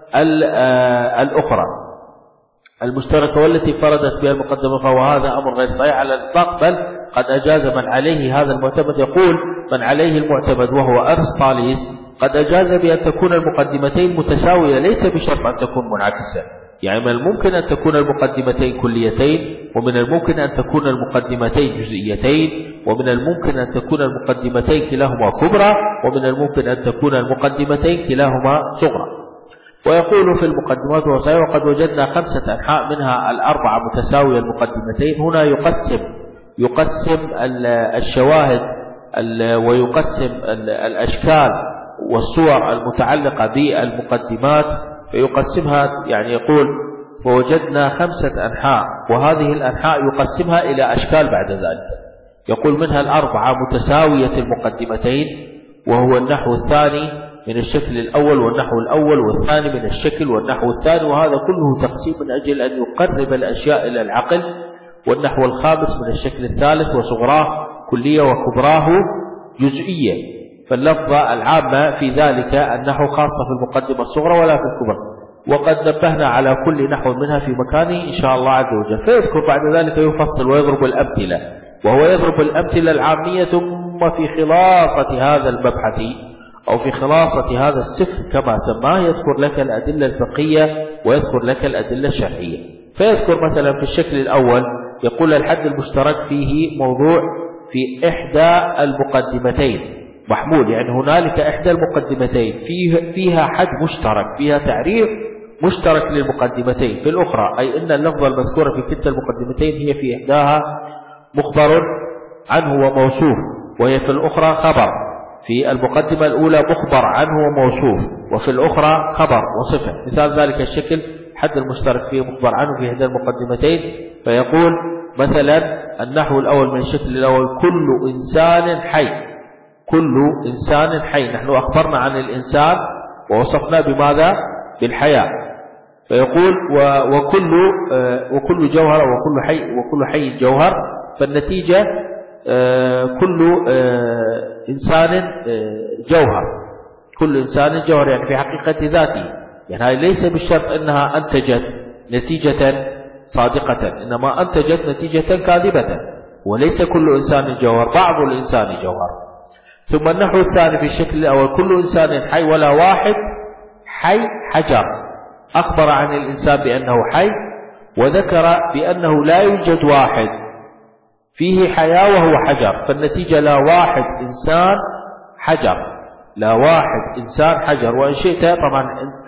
الأخرى المشتركة والتي فردت بها المقدمة. فهو هذا أمر غير صحيح على الإطلاق، بل قد أجاز من عليه هذا المعتمد، يقول من عليه المعتمد وهو أرسطاليس، قد أجاز بأن تكون المقدمتين متساوية ليس بشرط أن تكون منعكسة. يعني من الممكن أن تكون المقدمتين كليتين، ومن الممكن أن تكون المقدمتين جزئيتين، ومن الممكن أن تكون المقدمتين كلاهما كبرى، ومن الممكن أن تكون المقدمتين كلاهما صغرى. ويقول في المقدمات وصحيح: وقد وجدنا 5 أنحاء منها الأربعة متساوية المقدمتين. هنا يقسم الشواهد ويقسم الأشكال والصور المتعلقة بالمقدمات، فيقسمها، يعني يقول: ووجدنا 5 أنحاء، وهذه الأنحاء يقسمها إلى أشكال بعد ذلك. يقول منها الأربعة متساوية المقدمتين، وهو النحو الثاني من الشكل الأول والنحو الأول، والثاني من الشكل والنحو الثاني، وهذا كله تقسيم من أجل أن يقرب الأشياء إلى العقل. والنحو الخامس من الشكل الثالث، وصغراه كلية وكبراه جزئية. فاللفظة العامة في ذلك النحو خاصة في المقدمة الصغرى ولا في الكبرى، وقد نبهنا على كل نحو منها في مكانه إن شاء الله عز وجل. فيذكر بعد ذلك يفصل ويضرب الأمثلة، وهو يضرب الأمثلة العامية، ثم في خلاصة هذا المبحث أو في خلاصة هذا السفر كما سماه يذكر لك الأدلة الفقهية ويذكر لك الأدلة الشرعية. فيذكر مثلا في الشكل الأول يقول: الحد المشترك فيه موضوع في إحدى المقدمتين محمول، يعني هنالك إحدى المقدمتين فيها حد مشترك، فيها تعريف مشترك للمقدمتين. في الأخرى أي أن اللفظة المذكورة في كلتا المقدمتين هي في إحداها مخبر عنه وموصوف، وهي في الأخرى خبر. في المقدمة الأولى مخبر عنه وموصوف، وفي الأخرى خبر وصفة. مثال ذلك الشكل حد المشترك فيه مخبر عنه في إحدى المقدمتين، فيقول مثلا النحو الأول من الشكل الأول: كل إنسان حي. كل إنسان حي، نحن أخبرنا عن الإنسان ووصفنا بماذا؟ بالحياة. فيقول وكل جوهر وكل حي جوهر. فالنتيجة كل إنسان جوهر، كل إنسان جوهر يعني في حقيقة ذاته، يعني هذه ليس بالشرط أنها أنتجت نتيجة صادقة، إنما أنتجت نتيجة كاذبة، وليس كل إنسان جوهر، بعض الإنسان جوهر. ثم النحو الثاني في الشكل الأول كل إنسان حي ولا واحد حي حجر، أخبر عن الإنسان بأنه حي وذكر بأنه لا يوجد واحد فيه حياة وهو حجر، فالنتيجة لا واحد إنسان حجر، لا واحد إنسان حجر. وإن شئت طبعا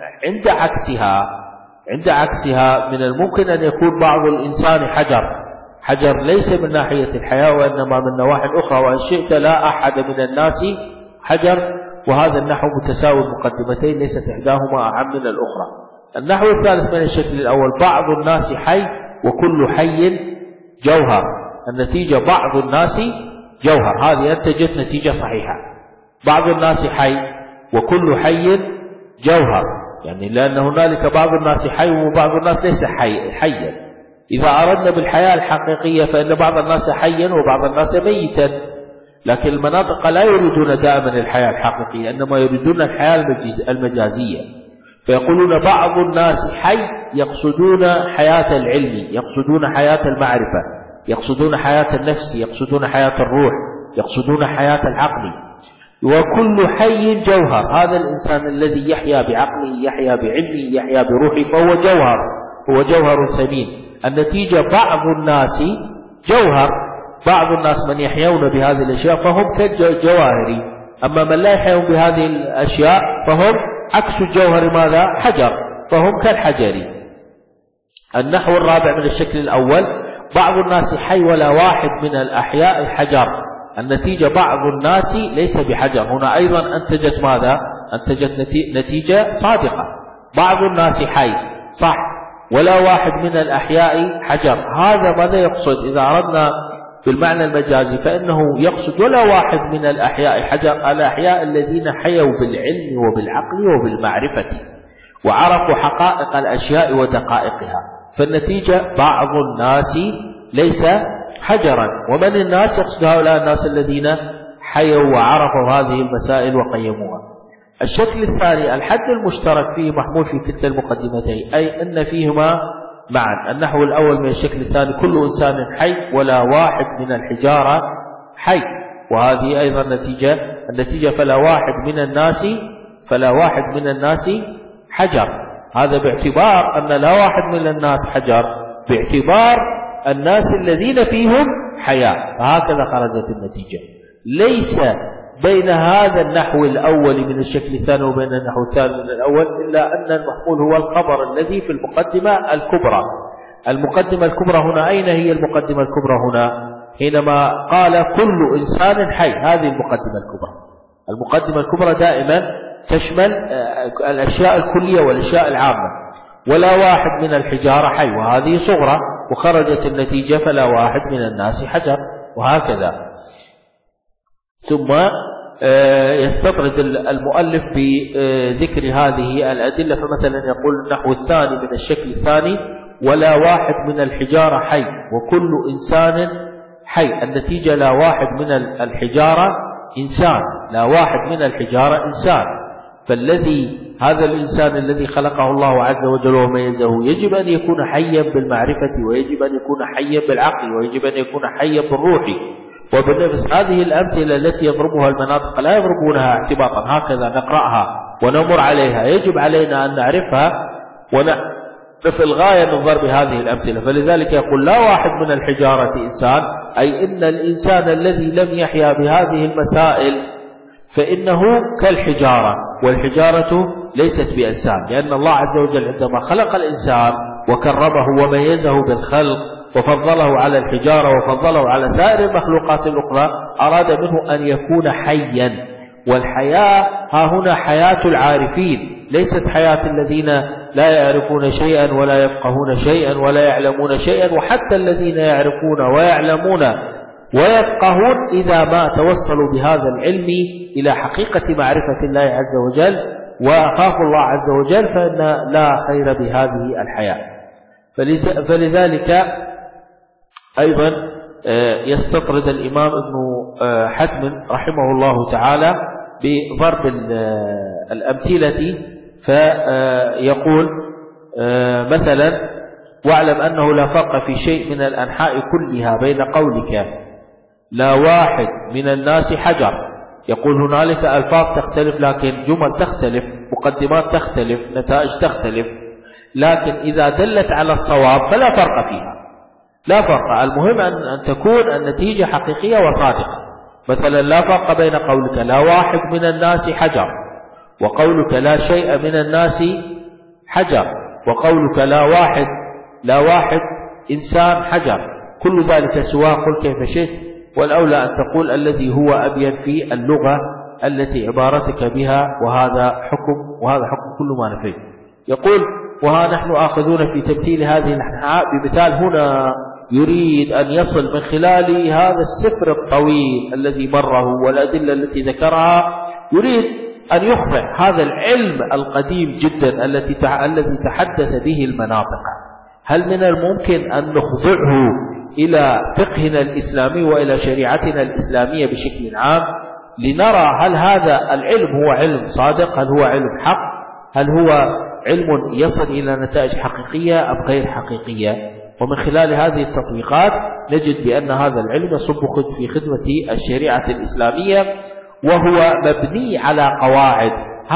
عند عكسها من الممكن أن يكون بعض الإنسان حجر ليس من ناحية الحياة وإنما من نواحي أخرى، وإن شئت لا أحد من الناس حجر، وهذا النحو متساوي المقدمتين ليست إحداهما أعم من الأخرى. النحو الثالث من الشكل الأول بعض الناس حي وكل حي جوهر، النتيجة بعض الناس جوهر، هذه أنتجت نتيجة صحيحة. بعض الناس حي وكل حي جوهر، يعني لأن هنالك بعض الناس حي وبعض الناس ليس حيا. إذا أردنا بالحياة الحقيقية فإن بعض الناس حيا وبعض الناس ميتا، لكن المناطق لا يريدون دائما الحياة الحقيقية، إنما يريدون الحياة المجازية. فيقولون بعض الناس حي يقصدون حياة العلم، يقصدون حياة المعرفة، يقصدون حياة النفس، يقصدون حياة الروح، يقصدون حياة العقل. وكل حي جوهر، هذا الإنسان الذي يحيا بعقله، يحيا بعلمه، يحيا بروحه، فهو جوهر، هو جوهر ثمين. النتيجة بعض الناس جوهر، بعض الناس من يحيون بهذه الأشياء فهم كالجواهر، أما من لا يحيون بهذه الأشياء فهم عكس الجوهر ماذا؟ حجر، فهم كالحجر. النحو الرابع من الشكل الأول بعض الناس حي ولا واحد من الأحياء حجر، النتيجة بعض الناس ليس بحجر، هنا أيضا أنتجت ماذا؟ أنتجت نتيجة صادقة. بعض الناس حي صح ولا واحد من الأحياء حجر، هذا ماذا يقصد؟ إذا أردنا بالمعنى المجازي فإنه يقصد ولا واحد من الأحياء حجر، الأحياء الذين حيوا بالعلم وبالعقل وبالمعرفة وعرفوا حقائق الأشياء ودقائقها، فالنتيجة بعض الناس ليس حجرا. ومن الناس؟ يقصد هؤلاء الناس الذين حيوا وعرفوا هذه المسائل وقيموها. الشكل الثاني الحد المشترك فيه محمول في كلتا المقدمتين، أي أن فيهما معا. النحو الأول من الشكل الثاني كل إنسان حي ولا واحد من الحجارة حي، وهذه أيضا النتيجة فلا واحد من الناس حجر، هذا باعتبار أن لا واحد من الناس حجر باعتبار الناس الذين فيهم حياة، فهكذا خرجت النتيجة. ليس بين هذا النحو الأول من الشكل الثاني وبين النحو الثاني من الأول إلا أن المحمول هو الخبر الذي في المقدمة الكبرى. المقدمة الكبرى هنا أين هي المقدمة الكبرى هنا؟ حينما قال كل إنسان حي، هذه المقدمة الكبرى. المقدمة الكبرى دائما تشمل الأشياء الكلية والأشياء العامة. ولا واحد من الحجارة حي، وهذه صغرى، وخرجت النتيجة فلا واحد من الناس حجر، وهكذا. ثم يستطرد المؤلف بذكر هذه الأدلة، فمثلا يقول النحو الثاني من الشكل الثاني ولا واحد من الحجارة حي وكل إنسان حي، النتيجة لا واحد من الحجارة إنسان، لا واحد من الحجارة إنسان. فالذي هذا الإنسان الذي خلقه الله عز وجل وميزه يجب أن يكون حيا بالمعرفة، ويجب أن يكون حيا بالعقل، ويجب أن يكون حيا بالروح وبالنفس. هذه الأمثلة التي يضربها المناطق لا يضربونها اعتباطا، هكذا نقرأها ونمر عليها، يجب علينا أن نعرفها ونعرف الغاية من ضرب هذه الأمثلة. فلذلك يقول لا واحد من الحجارة إنسان، أي إن الإنسان الذي لم يحيا بهذه المسائل فإنه كالحجارة، والحجارة ليست بإنسان، لأن الله عز وجل عندما خلق الإنسان وكرمه وميزه بالخلق وفضله على الحجارة وفضله على سائر المخلوقات الأخرى أراد منه أن يكون حيا. والحياة ها هنا حياة العارفين، ليست حياة الذين لا يعرفون شيئا ولا يفقهون شيئا ولا يعلمون شيئا. وحتى الذين يعرفون ويعلمون ويفقهون إذا ما توصلوا بهذا العلم إلى حقيقة معرفة الله عز وجل وأخاف الله عز وجل فإن لا خير بهذه الحياة. فلذلك أيضا يستطرد الإمام ابن حزم رحمه الله تعالى بضرب الأمثلة، فيقول مثلا: واعلم أنه لا فرق في شيء من الأنحاء كلها بين قولك لا واحد من الناس حجر. يقول هنالك ألفاظ تختلف، لكن جمل تختلف، مقدمات تختلف، نتائج تختلف، لكن إذا دلت على الصواب فلا فرق فيها، لا فرق. المهم أن تكون النتيجة حقيقية وصادقة. مثلا لا فرق بين قولك لا واحد من الناس حجر وقولك لا شيء من الناس حجر، وقولك لا واحد إنسان حجر، كل ذلك سواء، قل كيف شئت، والأولى أن تقول الذي هو أبين في اللغة التي عبارتك بها، وهذا حكم كل ما نفيت. يقول: وها نحن آخذون في تمثيل هذه الأنحاء بمثال هنا يريد أن يصل من خلال هذا السفر الطويل الذي مره والأدلة التي ذكرها، يريد أن يخضع هذا العلم القديم جدا الذي تحدث به المناطق. هل من الممكن أن نخضعه إلى فقهنا الإسلامي وإلى شريعتنا الإسلامية بشكل عام، لنرى هل هذا العلم هو علم صادق، هل هو علم حق، هل هو علم يصل إلى نتائج حقيقية أم غير حقيقية؟ ومن خلال هذه التطبيقات نجد بأن هذا العلم يصب في خدمة الشريعة الإسلامية، وهو مبني على قواعد.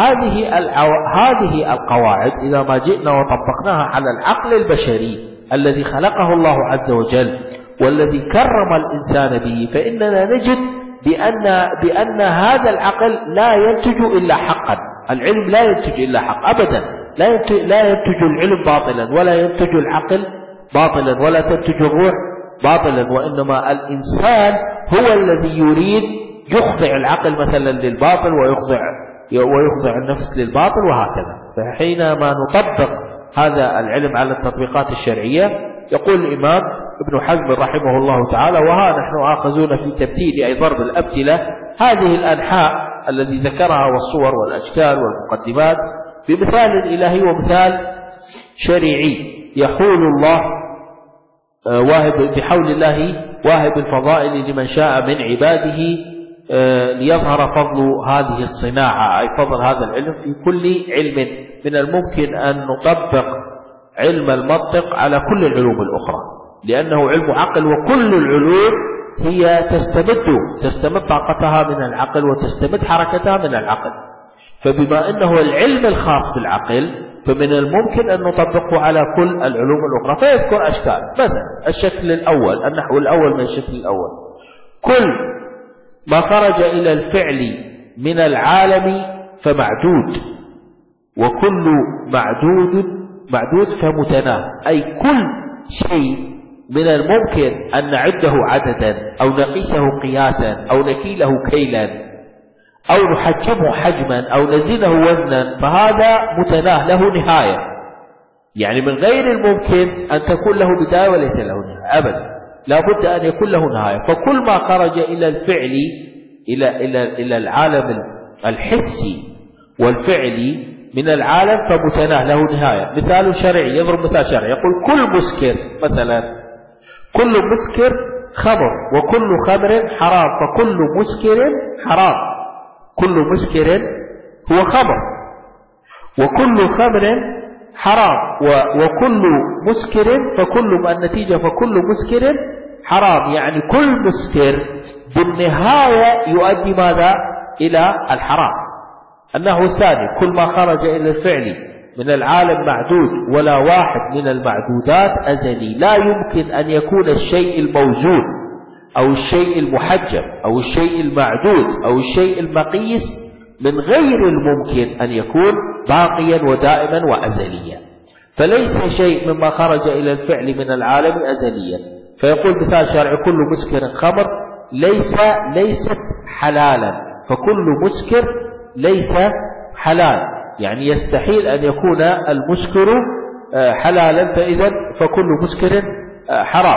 هذه القواعد إذا ما جئنا وطبقناها على العقل البشري الذي خلقه الله عز وجل والذي كرم الإنسان به، فإننا نجد بأن هذا العقل لا ينتج إلا حقا. العلم لا ينتج إلا حق أبدا، لا ينتج العلم باطلا، ولا ينتج العقل باطلا، ولا تنتج الروح باطلا، وإنما الإنسان هو الذي يريد يخضع العقل مثلا للباطل، ويخضع النفس للباطل، وهكذا. فحينما نطبق هذا العلم على التطبيقات الشرعية، يقول الإمام ابن حزم رحمه الله تعالى: وها نحن آخذون في تمثيل أي ضرب الأمثلة هذه الأنحاء الذي ذكرها والصور والأشكال والمقدمات بمثال إلهي ومثال شريعي. يحول الله بحول الله واهب الفضائل لمن شاء من عباده ليظهر فضل هذه الصناعة، أي فضل هذا العلم في كل علم. من الممكن أن نطبق علم المنطق على كل العلوم الأخرى، لأنه علم عقل، وكل العلوم هي تستمد طاقتها من العقل وتستمد حركتها من العقل. فبما أنه العلم الخاص بالعقل، فمن الممكن أن نطبقه على كل العلوم الأخرى. فيذكر أشكال، مثلا الشكل الأول، النحو الأول من الشكل الأول: كل ما خرج إلى الفعل من العالم فمعدود، وكل معدود فمتناه. أي كل شيء من الممكن أن نعده عددا أو نقيسه قياسا أو نكيله كيلا أو نحجمه حجما أو نزنه وزنا، فهذا متناه له نهاية. يعني من غير الممكن أن تكون له بداية وليس له نهاية أبدا، لا بد أن يكون له نهاية. فكل ما خرج إلى الفعل إلى العالم الحسي والفعلي من العالم فمتناه له نهاية. مثال شرعي، يضرب مثال شرعي، يقول: كل مسكر، مثلا كل مسكر خمر، وكل خمر حرام، فكل مسكر حرام. كل مسكر هو خمر، وكل خمر حرام، وكل مسكر فكل النتيجة فكل مسكر حرام. يعني كل مسكر بالنهاية يؤدي ماذا؟ إلى الحرام. النحو الثاني: كل ما خرج إلى الفعل من العالم معدود، ولا واحد من المعدودات أزلي. لا يمكن أن يكون الشيء الموزون أو الشيء المحجب أو الشيء المعدود أو الشيء المقيس من غير الممكن أن يكون باقيا ودائما وأزليا. فليس شيء مما خرج إلى الفعل من العالم أزليا. فيقول مثال شرعي: كل مسكر خمر، ليست حلالا، فكل مسكر ليس حلال. يعني يستحيل أن يكون المسكر حلالا، فإذا فكل مسكر حرام.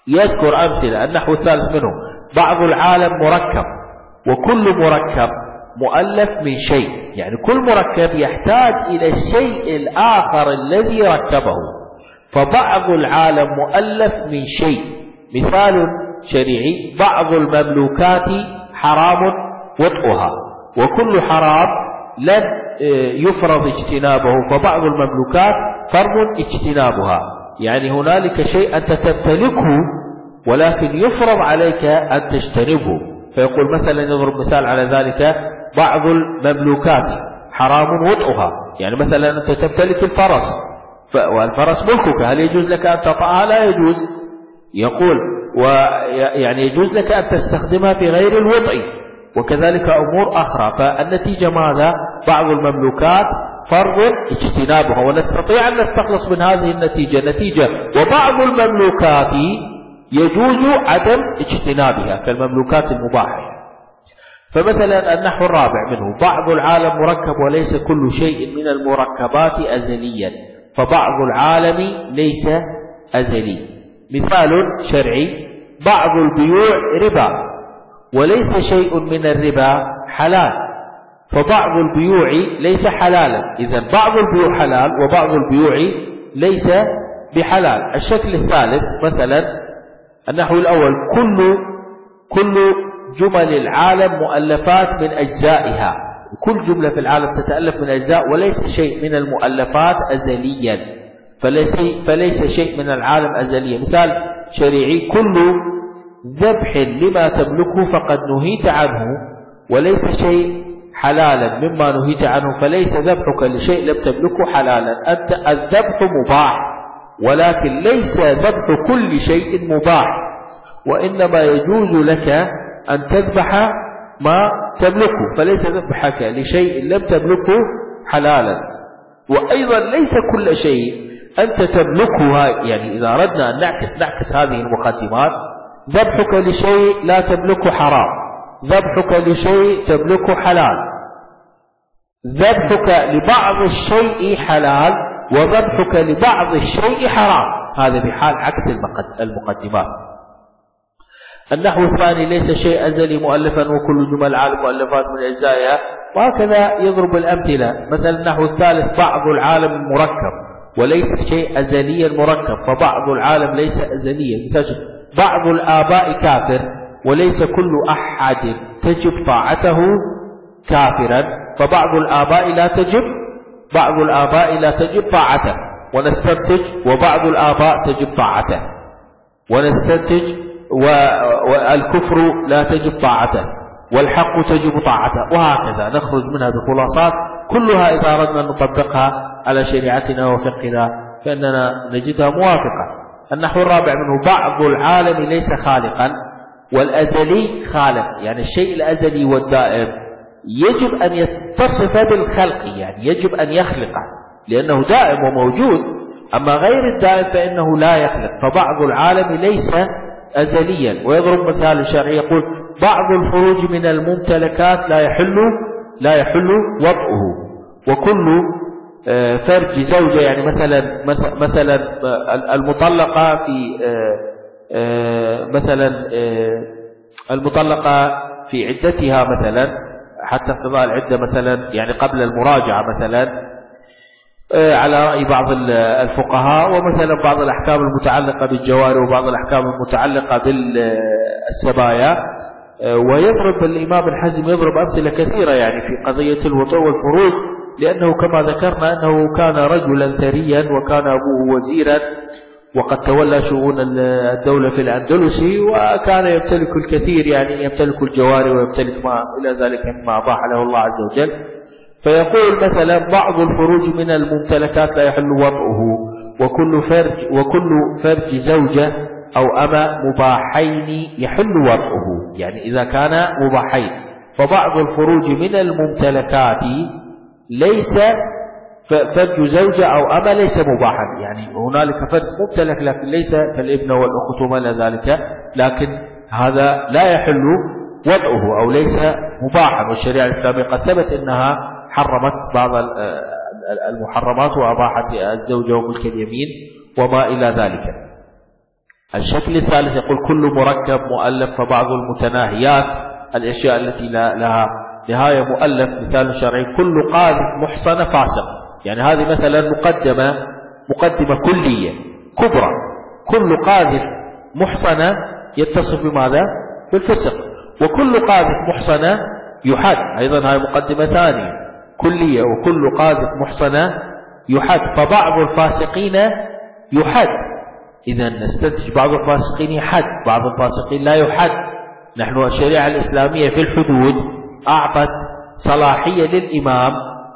يذكر أمثلة. النحو الثالث منه: بعض العالم مركب، وكل مركب مؤلف من شيء، يعني كل مركب يحتاج إلى الشيء الآخر الذي ركبه. فبعض العالم مؤلف من شيء. مثال شريعي: بعض المملوكات حرام وطئها، وكل حرام لن يفرض اجتنابه، فبعض المملوكات فرض اجتنابها. يعني هنالك شيء أنت تمتلكه ولكن يفرض عليك أن تجتنبه. فيقول مثلا، يضرب مثال على ذلك: بعض المملوكات حرام وطئها، يعني مثلا أنت تمتلك الفرس، والفرس ملكك، هل يجوز لك أن تطأها؟ لا يجوز. يقول يعني يجوز لك أن تستخدمها في غير الوطئ، وكذلك أمور أخرى. فالنتيجة ماذا؟ بعض المملوكات فرض اجتنابها، ونستطيع أن نستخلص من هذه النتيجة وبعض المملوكات يجوز عدم اجتنابها كالمملوكات المباحة. فمثلا النحو الرابع منه: بعض العالم مركب وليس كل شيء من المركبات أزليا، فبعض العالم ليس أزلي. مثال شرعي: بعض البيوع ربا، وليس شيء من الربا حلال، فبعض البيوع ليس حلالا. إذن بعض البيوع حلال وبعض البيوع ليس بحلال. الشكل الثالث مثلا النحو الأول: كل جمل العالم مؤلفات من أجزائها، كل جملة في العالم تتألف من أجزاء، وليس شيء من المؤلفات أزليا، فليس شيء من العالم أزليا. مثال شريعي: كل ذبح لما تملكه فقد نهيت عنه، وليس شيء حلالا مما نهيت عنه، فليس ذبحك لشيء لم تملكه حلالا. الذبح مباح، ولكن ليس ذبح كل شيء مباح، وإنما يجوز لك أن تذبح ما تملكه، فليس ذبحك لشيء لم تملكه حلالا. وأيضا ليس كل شيء أنت تملكها، يعني إذا أردنا أن نعكس هذه المقدمات: ذبحك لشيء لا تملكه حرام، ذبحك لشيء تملكه حلال، ذبحك لبعض الشيء حلال، وذبحك لبعض الشيء حرام. هذا بحال عكس المقدمات. النحو الثاني: ليس شيء أزلي مؤلفا، وكل جمل العالم مؤلفات من أجزائها، وهكذا يضرب الأمثلة. مثلا النحو الثالث: بعض العالم مركب، وليس شيء أزليا مركب، فبعض العالم ليس أزليا. مثلا: بعض الآباء كافر، وليس كل أحد تجب طاعته كافرا، فبعض الآباء لا تجب طاعته. ونستنتج: وبعض الآباء تجب طاعته. ونستنتج: والكفر لا تجب طاعته، والحق تجب طاعته. وهكذا نخرج منها بخلاصات كلها إذا أردنا أن نطبقها على شريعتنا وفقهنا فإننا نجدها موافقة. النحو الرابع منه: بعض العالم ليس خالقا، والأزلي خالق، يعني الشيء الأزلي والدائم يجب أن يتصف بالخلق، يعني يجب أن يخلقه لأنه دائم وموجود، أما غير الدائم فإنه لا يخلق. فبعض العالم ليس أزليا. ويضرب مثال شرعي يقول: بعض الفروج من الممتلكات لا يحل وطئه، وكل فرج زوجة، يعني مثلا المطلقة في عدتها مثلا حتى انقضاء العدة مثلا، يعني قبل المراجعة مثلا، على رأي بعض الفقهاء، ومثلا بعض الأحكام المتعلقة بالجواري وبعض الأحكام المتعلقة بالسبايا. ويضرب الإمام الحزم يضرب أمثلة كثيرة يعني في قضية الوطء والفروج، لأنه كما ذكرنا أنه كان رجلا ثريا، وكان أبوه وزيرا، وقد تولى شؤون الدولة في الأندلس، وكان يمتلك الكثير، يعني يمتلك الجواري ويمتلك ما إلى ذلك مما أباح له الله عز وجل. فيقول مثلا: بعض الفروج من الممتلكات لا يحل وطئه، وكل فرج زوجة أو أما مباحين يحل وطئه، يعني إذا كان مباحين. فبعض الفروج من الممتلكات ليس فرج زوجة أو أما ليس مباحا، يعني هنالك فرج ممتلك لكن ليس كالابن والأخت وما إلى ذلك، لكن هذا لا يحل وطئه أو ليس مباحا. والشريعة الإسلامية قد ثبت أنها حرمت بعض المحرمات وأباحت الزوجة وملك اليمين وما إلى ذلك. الشكل الثالث يقول: كل مركب مؤلف، فبعض المتناهيات الأشياء التي لها نهاية مؤلف مثال شرعي: كل قاذف محصن فاسق. يعني هذه مثلا مقدمة كلية كبرى. كل قاذف محصنة يتصف بماذا؟ بالفسق. وكل قاذف محصنة يحد، أيضا هاي مقدمة ثانية كلية. وكل قاذف محصنة يحد، فبعض الفاسقين يحد. إذا نستنتج بعض الفاسقين يحد، بعض الفاسقين لا يحد. نحن الشريعة الإسلامية في الحدود أعطت صلاحية للإمام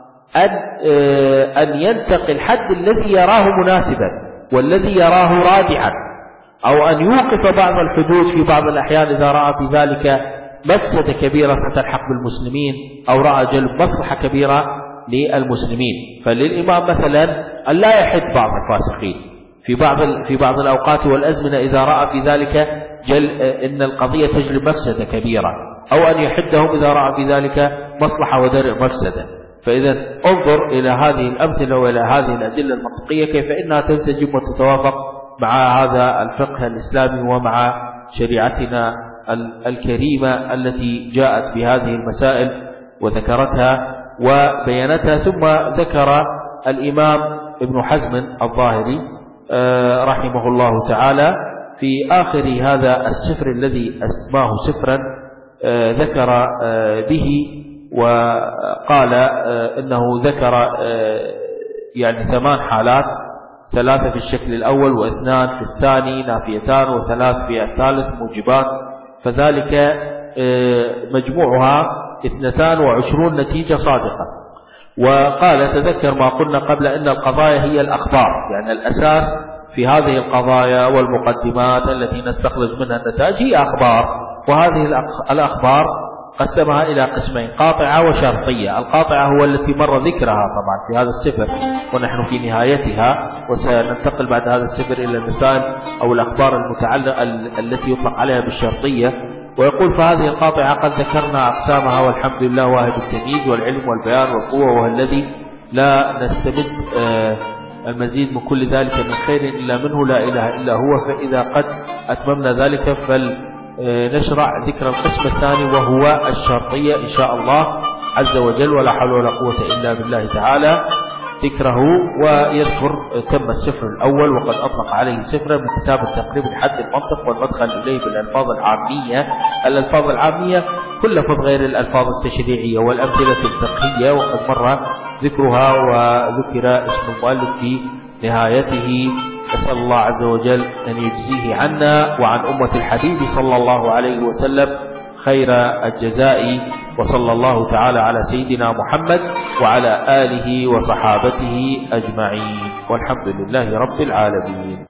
أن ينتقي الحد الذي يراه مناسبا والذي يراه رادعا، أو أن يوقف بعض الحدود في بعض الأحيان إذا رأى في ذلك مفسدة كبيرة ستلحق بالمسلمين، أو رأى جلب مصلحة كبيرة للمسلمين. فللإمام مثلا أن لا يحد بعض الفاسقين في بعض الأوقات والأزمنة إذا رأى في ذلك إن القضية تجلب مفسدة كبيرة، أو أن يحدهم إذا رأى في ذلك مصلحة ودرء مفسدة. فإذا انظر إلى هذه الأمثلة وإلى هذه الأدلة المنطقية كيف إنها تنسجم وتتوافق مع هذا الفقه الإسلامي ومع شريعتنا الكريمة التي جاءت بهذه المسائل وذكرتها وبينتها. ثم ذكر الإمام ابن حزم الظاهري رحمه الله تعالى في آخر هذا السفر الذي أسماه سفرا ذكر به، وقال إنه ذكر يعني 8 حالات: 3 في الشكل الأول، و2 في الثاني نافيتان، و3 في الثالث موجبات، فذلك مجموعها 22 نتيجة صادقة. وقال: تذكر ما قلنا قبل أن القضايا هي الأخبار، يعني الأساس في هذه القضايا والمقدمات التي نستخرج منها النتائج هي أخبار. وهذه الأخبار قسمها إلى قسمين: قاطعة وشرطية. القاطعة هو التي مر ذكرها طبعا في هذا السفر ونحن في نهايتها، وسننتقل بعد هذا السفر إلى المسائل أو الأخبار المتعلقة التي يطلق عليها بالشرطية. ويقول: فهذه القاطعة قد ذكرنا أقسامها، والحمد لله واهب التمييز والعلم والبيان والقوة، وهو الذي لا نستمد المزيد من كل ذلك من خير إلا منه، لا إله إلا هو. فإذا قد أتممنا ذلك فلنشرع ذكر القسم الثاني وهو الشرطية إن شاء الله عز وجل، ولا حول ولا قوة إلا بالله تعالى ذكره. ويذكر تم السفر الأول وقد أطلق عليه سفرا من كتاب التقريب الحد المنطق والمدخل إليه بالألفاظ العامية. الألفاظ العامية كل لفظ غير الألفاظ التشريعية والأمثلة الفقهية، وقد مر ذكرها وذكر اسم المؤلف في نهايته. أسأل الله عز وجل أن يجزيه عنا وعن أمة الحبيب صلى الله عليه وسلم خير الجزاء، وصلى الله تعالى على سيدنا محمد وعلى آله وصحابته أجمعين، والحمد لله رب العالمين.